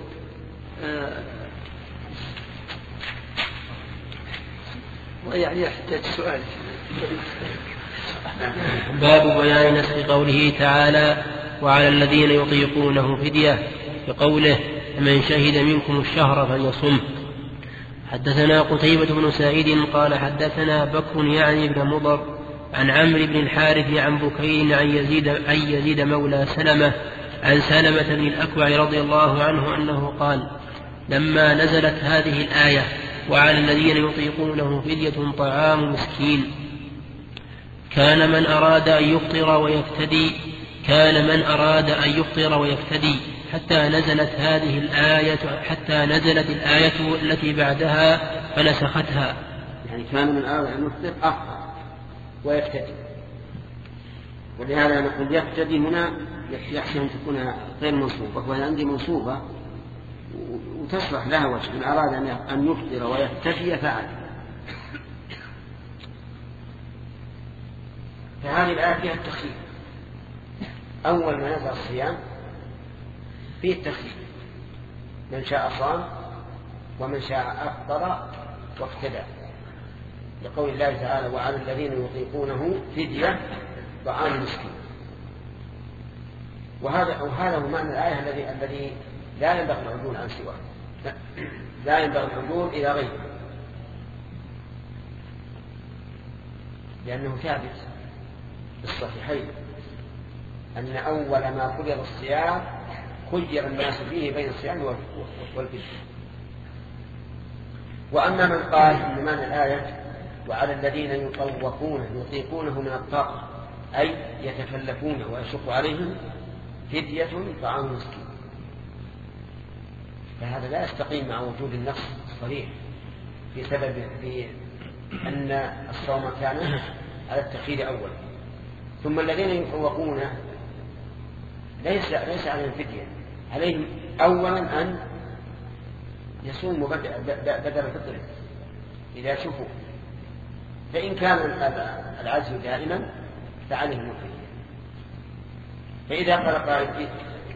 Speaker 1: وسلم يعني يحتاج سؤال. باب بيان نسخ قوله تعالى وعلى الذين يطيقونه فدية بقوله فمن شهد منكم الشهر فليصم. حدثنا قتيبة بن سعيد قال حدثنا بكر يعني بن مضر عن عمرو بن الحارث عن بكير عن يزيد مولى سلمة عن سلمة بن الأكوع رضي الله عنه أنه قال لما نزلت هذه الآية وعلى الذين يطيقونه فدية طعام مسكين كان من أراد أن يفطر ويفتدي حتى نزلت الآية التي بعدها فنسختها.
Speaker 2: يعني كان من أراد أن يفطر أفطر ويفتدي، ولهذا نقول يفتدي هنا يحسن أن تكون غير منصوبة، وهي عندي منصوبة وتصلح لها وجه. من أراد أن يفطر ويفتدي فعل. فهذه الآية فيها التخيير. أول ما نزل الصيام فيه التخيير، من شاء صام ومن شاء أفطر وافتدى، لقول الله تعالى وعلى الذين يطيقونه فدية طعام مسكين. وهذا هو معنى الآية الذي لا ينبغي العدول عن سواه، لا ينبغي العدول إلى غيره، لأنه ثابت في الصحيحين أن أول ما فرض الصيام خير الناس فيه بين الصيام والفدية. وأما من قال إن معنى الآية وعلى الذين يطيقونه من الطاقة أي يتكلفون ويشق عليهم فدية طعام مسكين، فهذا لا يستقيم مع وجود النص الصريح في سبب أن الصوم كان على التخيير أولا. ثم الذين يطوقون ليس عليهم فدية، عليهم أولا أن يصوموا بدل الفطر إذا شفوا، فإن كان العجز دائما فعليهم الفدية. فإذا قال قائل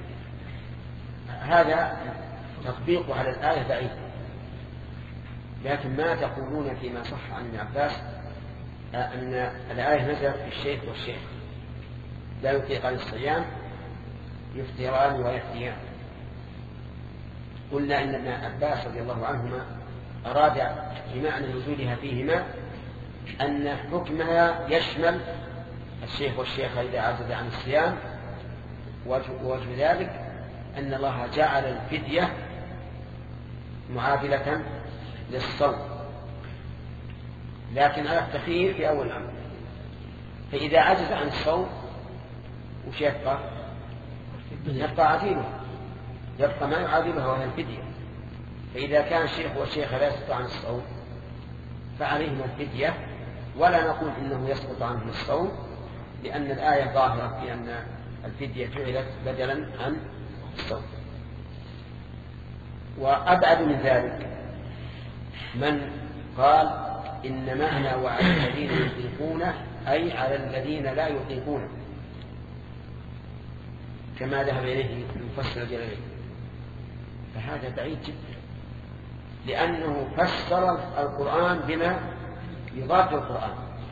Speaker 2: هذا تطبيق على الآية بعيد، لكن ما تقولون فيما صح عن ابن عباس أن الآية نزلت في الشيخ والشيخ لا يطيقان الصيام يفطران ويفتيان. قلنا إن ابن عباس رضي الله عنهما أراد بمعنى نزولها فيهما أن حكمها يشمل الشيخ والشيخة إذا عجز عن الصيام، ووجه ذلك أن الله جعل الفدية معادلة للصوم، لكن على التخيير في أول الأمر. فإذا عجز عن الصوم وش يبقى عديله، يبقى ما يعادلها وهي الفدية. فإذا كان الشيخ والشيخة لا يسقط عن الصوم فعليهم الفدية، ولا نقول إنه يسقط عنهم الصوم، لأن الآية ظاهرة في أن الفدية فعلت بدلا عن الصوم. وأبعد من ذلك من قال إن معنى وعلى الذين يطيقونه أي على الذين لا يطيقونه، كما ذهب إليه المفسر الجلالين. فهذا بعيد جدا، لأنه فسر القرآن بما يضاد القرآن،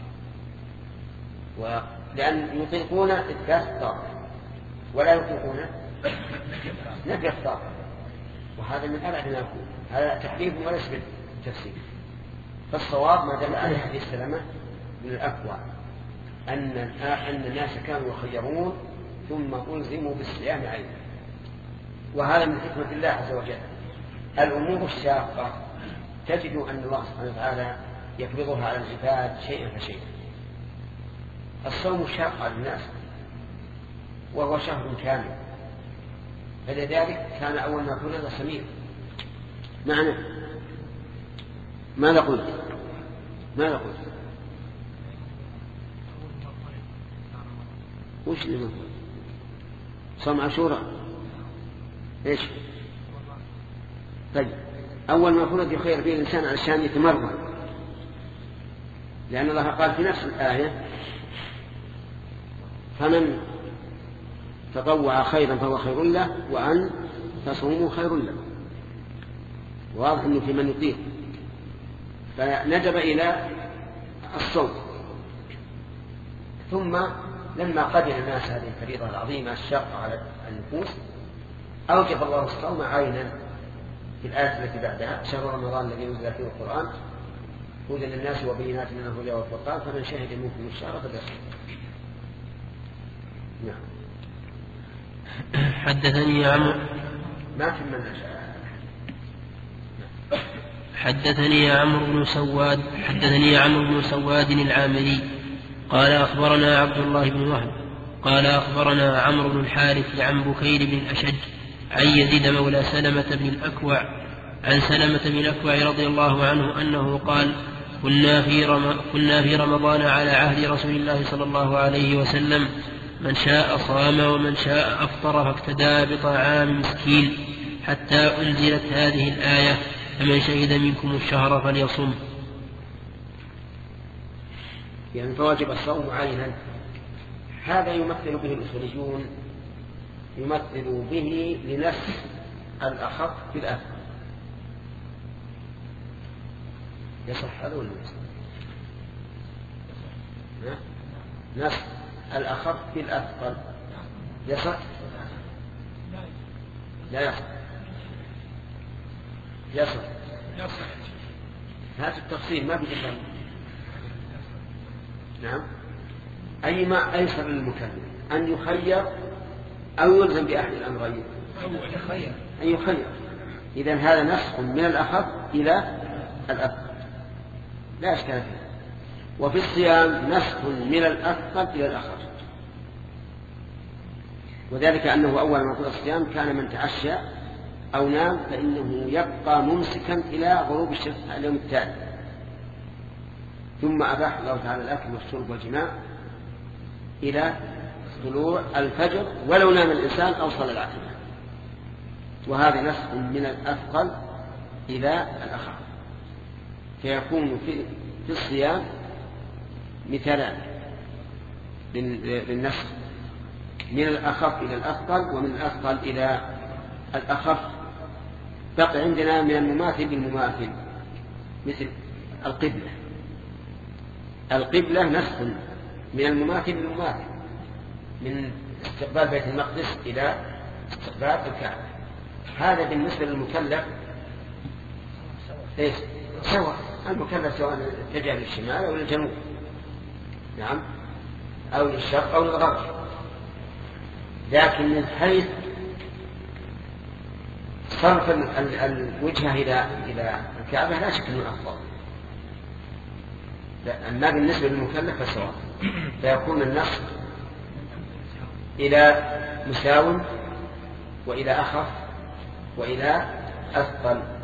Speaker 2: ولأن يطيقون إثبات الطاقة ولا يطيقون نفي الطاقة، وهذا من أبعد ما يكون، هذا تحريف وليس بالتفسير. فالصواب ما دل عليه حديث سلمة من الأكوع أن الناس كانوا يخيرون ثم ألزموا بالصيام عينا. وهذا من حكمة الله عز وجل. الأمور الشاقة تجد أن الله سبحانه وتعالى يفرضها على العباد شيئا فشيئا. الصوم شاق على الناس وهو شهر كامل، فلذلك كان أول ما فرض سمير. معنى ماذا قلت؟ وش اللي نقول؟ صوم عاشوراء ايش؟ طيب أول ما فرض يخير فيه الإنسان علشان يتمرن، لأن الله قال في نفس الآية فمن تطوع خيرا فهو خير له وأن تصوموا خير له. واضح أنه في من يطيق، فندب إلى الصوم. ثم لما قدر الناس هذه الفريضة العظيمة الشاقة على النفوس أوجب الله الصوم عينا في الآية التي بعدها: شهر رمضان الذي نزل فيه القرآن هدى للناس وبينات من الهدى والفرقان فمن شهد منكم الشهر فليصم. نعم.
Speaker 1: حدثني عمرو
Speaker 2: ما في من
Speaker 1: حدثني عمرو بن سواد العامري قال أخبرنا عبد الله بن وهب قال أخبرنا عمرو بن الحارث عن بكير بن الأشج عن يزيد مولى سلمة بن الأكوع عن سلمة بن الأكوع رضي الله عنه أنه قال: كنا في رمضان على عهد رسول الله صلى الله عليه وسلم، من شاء صام ومن شاء أفطر فاقتدى بطعام مسكين، حتى أنزلت هذه الآية: فمن شهد منكم الشهر فليصم.
Speaker 2: يعني فواجب الصوم عينا. هذا يمثل به الأصوليون، يمثل به لنفس الأخف في الأثقل. يصح هذا ولا يصح؟ نفس الأخف في الأثقل يصح؟ لا يصح. يصح. هذا التفصيل ما بيجي. نعم. أي ما أيسر للمكلف أن يخير أو يلزم بأحد الأمرين. أن يخير. إذن هذا نسخ من الأخف إلى الأثقل لا إشكال فيه. وفي الصيام نسخ من الأثقل إلى الأخف، وذلك أنه أول ما قضى الصيام كان من تعشى أو نام فإنه يبقى ممسكا إلى غروب الشمس اليوم التالي، ثم أباح الله تعالى الأكل والشرب والجماع إلى طلوع الفجر ولو نام الإنسان أو صلى العتمة. وهذا نسخ من الأثقل إلى الأخف، فيكون في الصيام مثالان للنسخ: من الأخف إلى الأثقل ومن الأثقل إلى الأخف. بقي عندنا من المماثل بالمماثل مثل القبلة نسخ من المماثل بالمماثل، من استقبال بيت المقدس إلى استقبال الكعبة. هذا بالنسبة للمكلف ليس سواء، المكلف سواء اتجه للشمال أو للجنوب، نعم، أو للشرق أو للغرب، لكن من حيث صرف الوجهة إلى الكعبة لا شك أنه أفضل. أما بالنسبة للمكلف فسواء، فيكون النسخ إلى مساو وإلى أخف وإلى أثقل.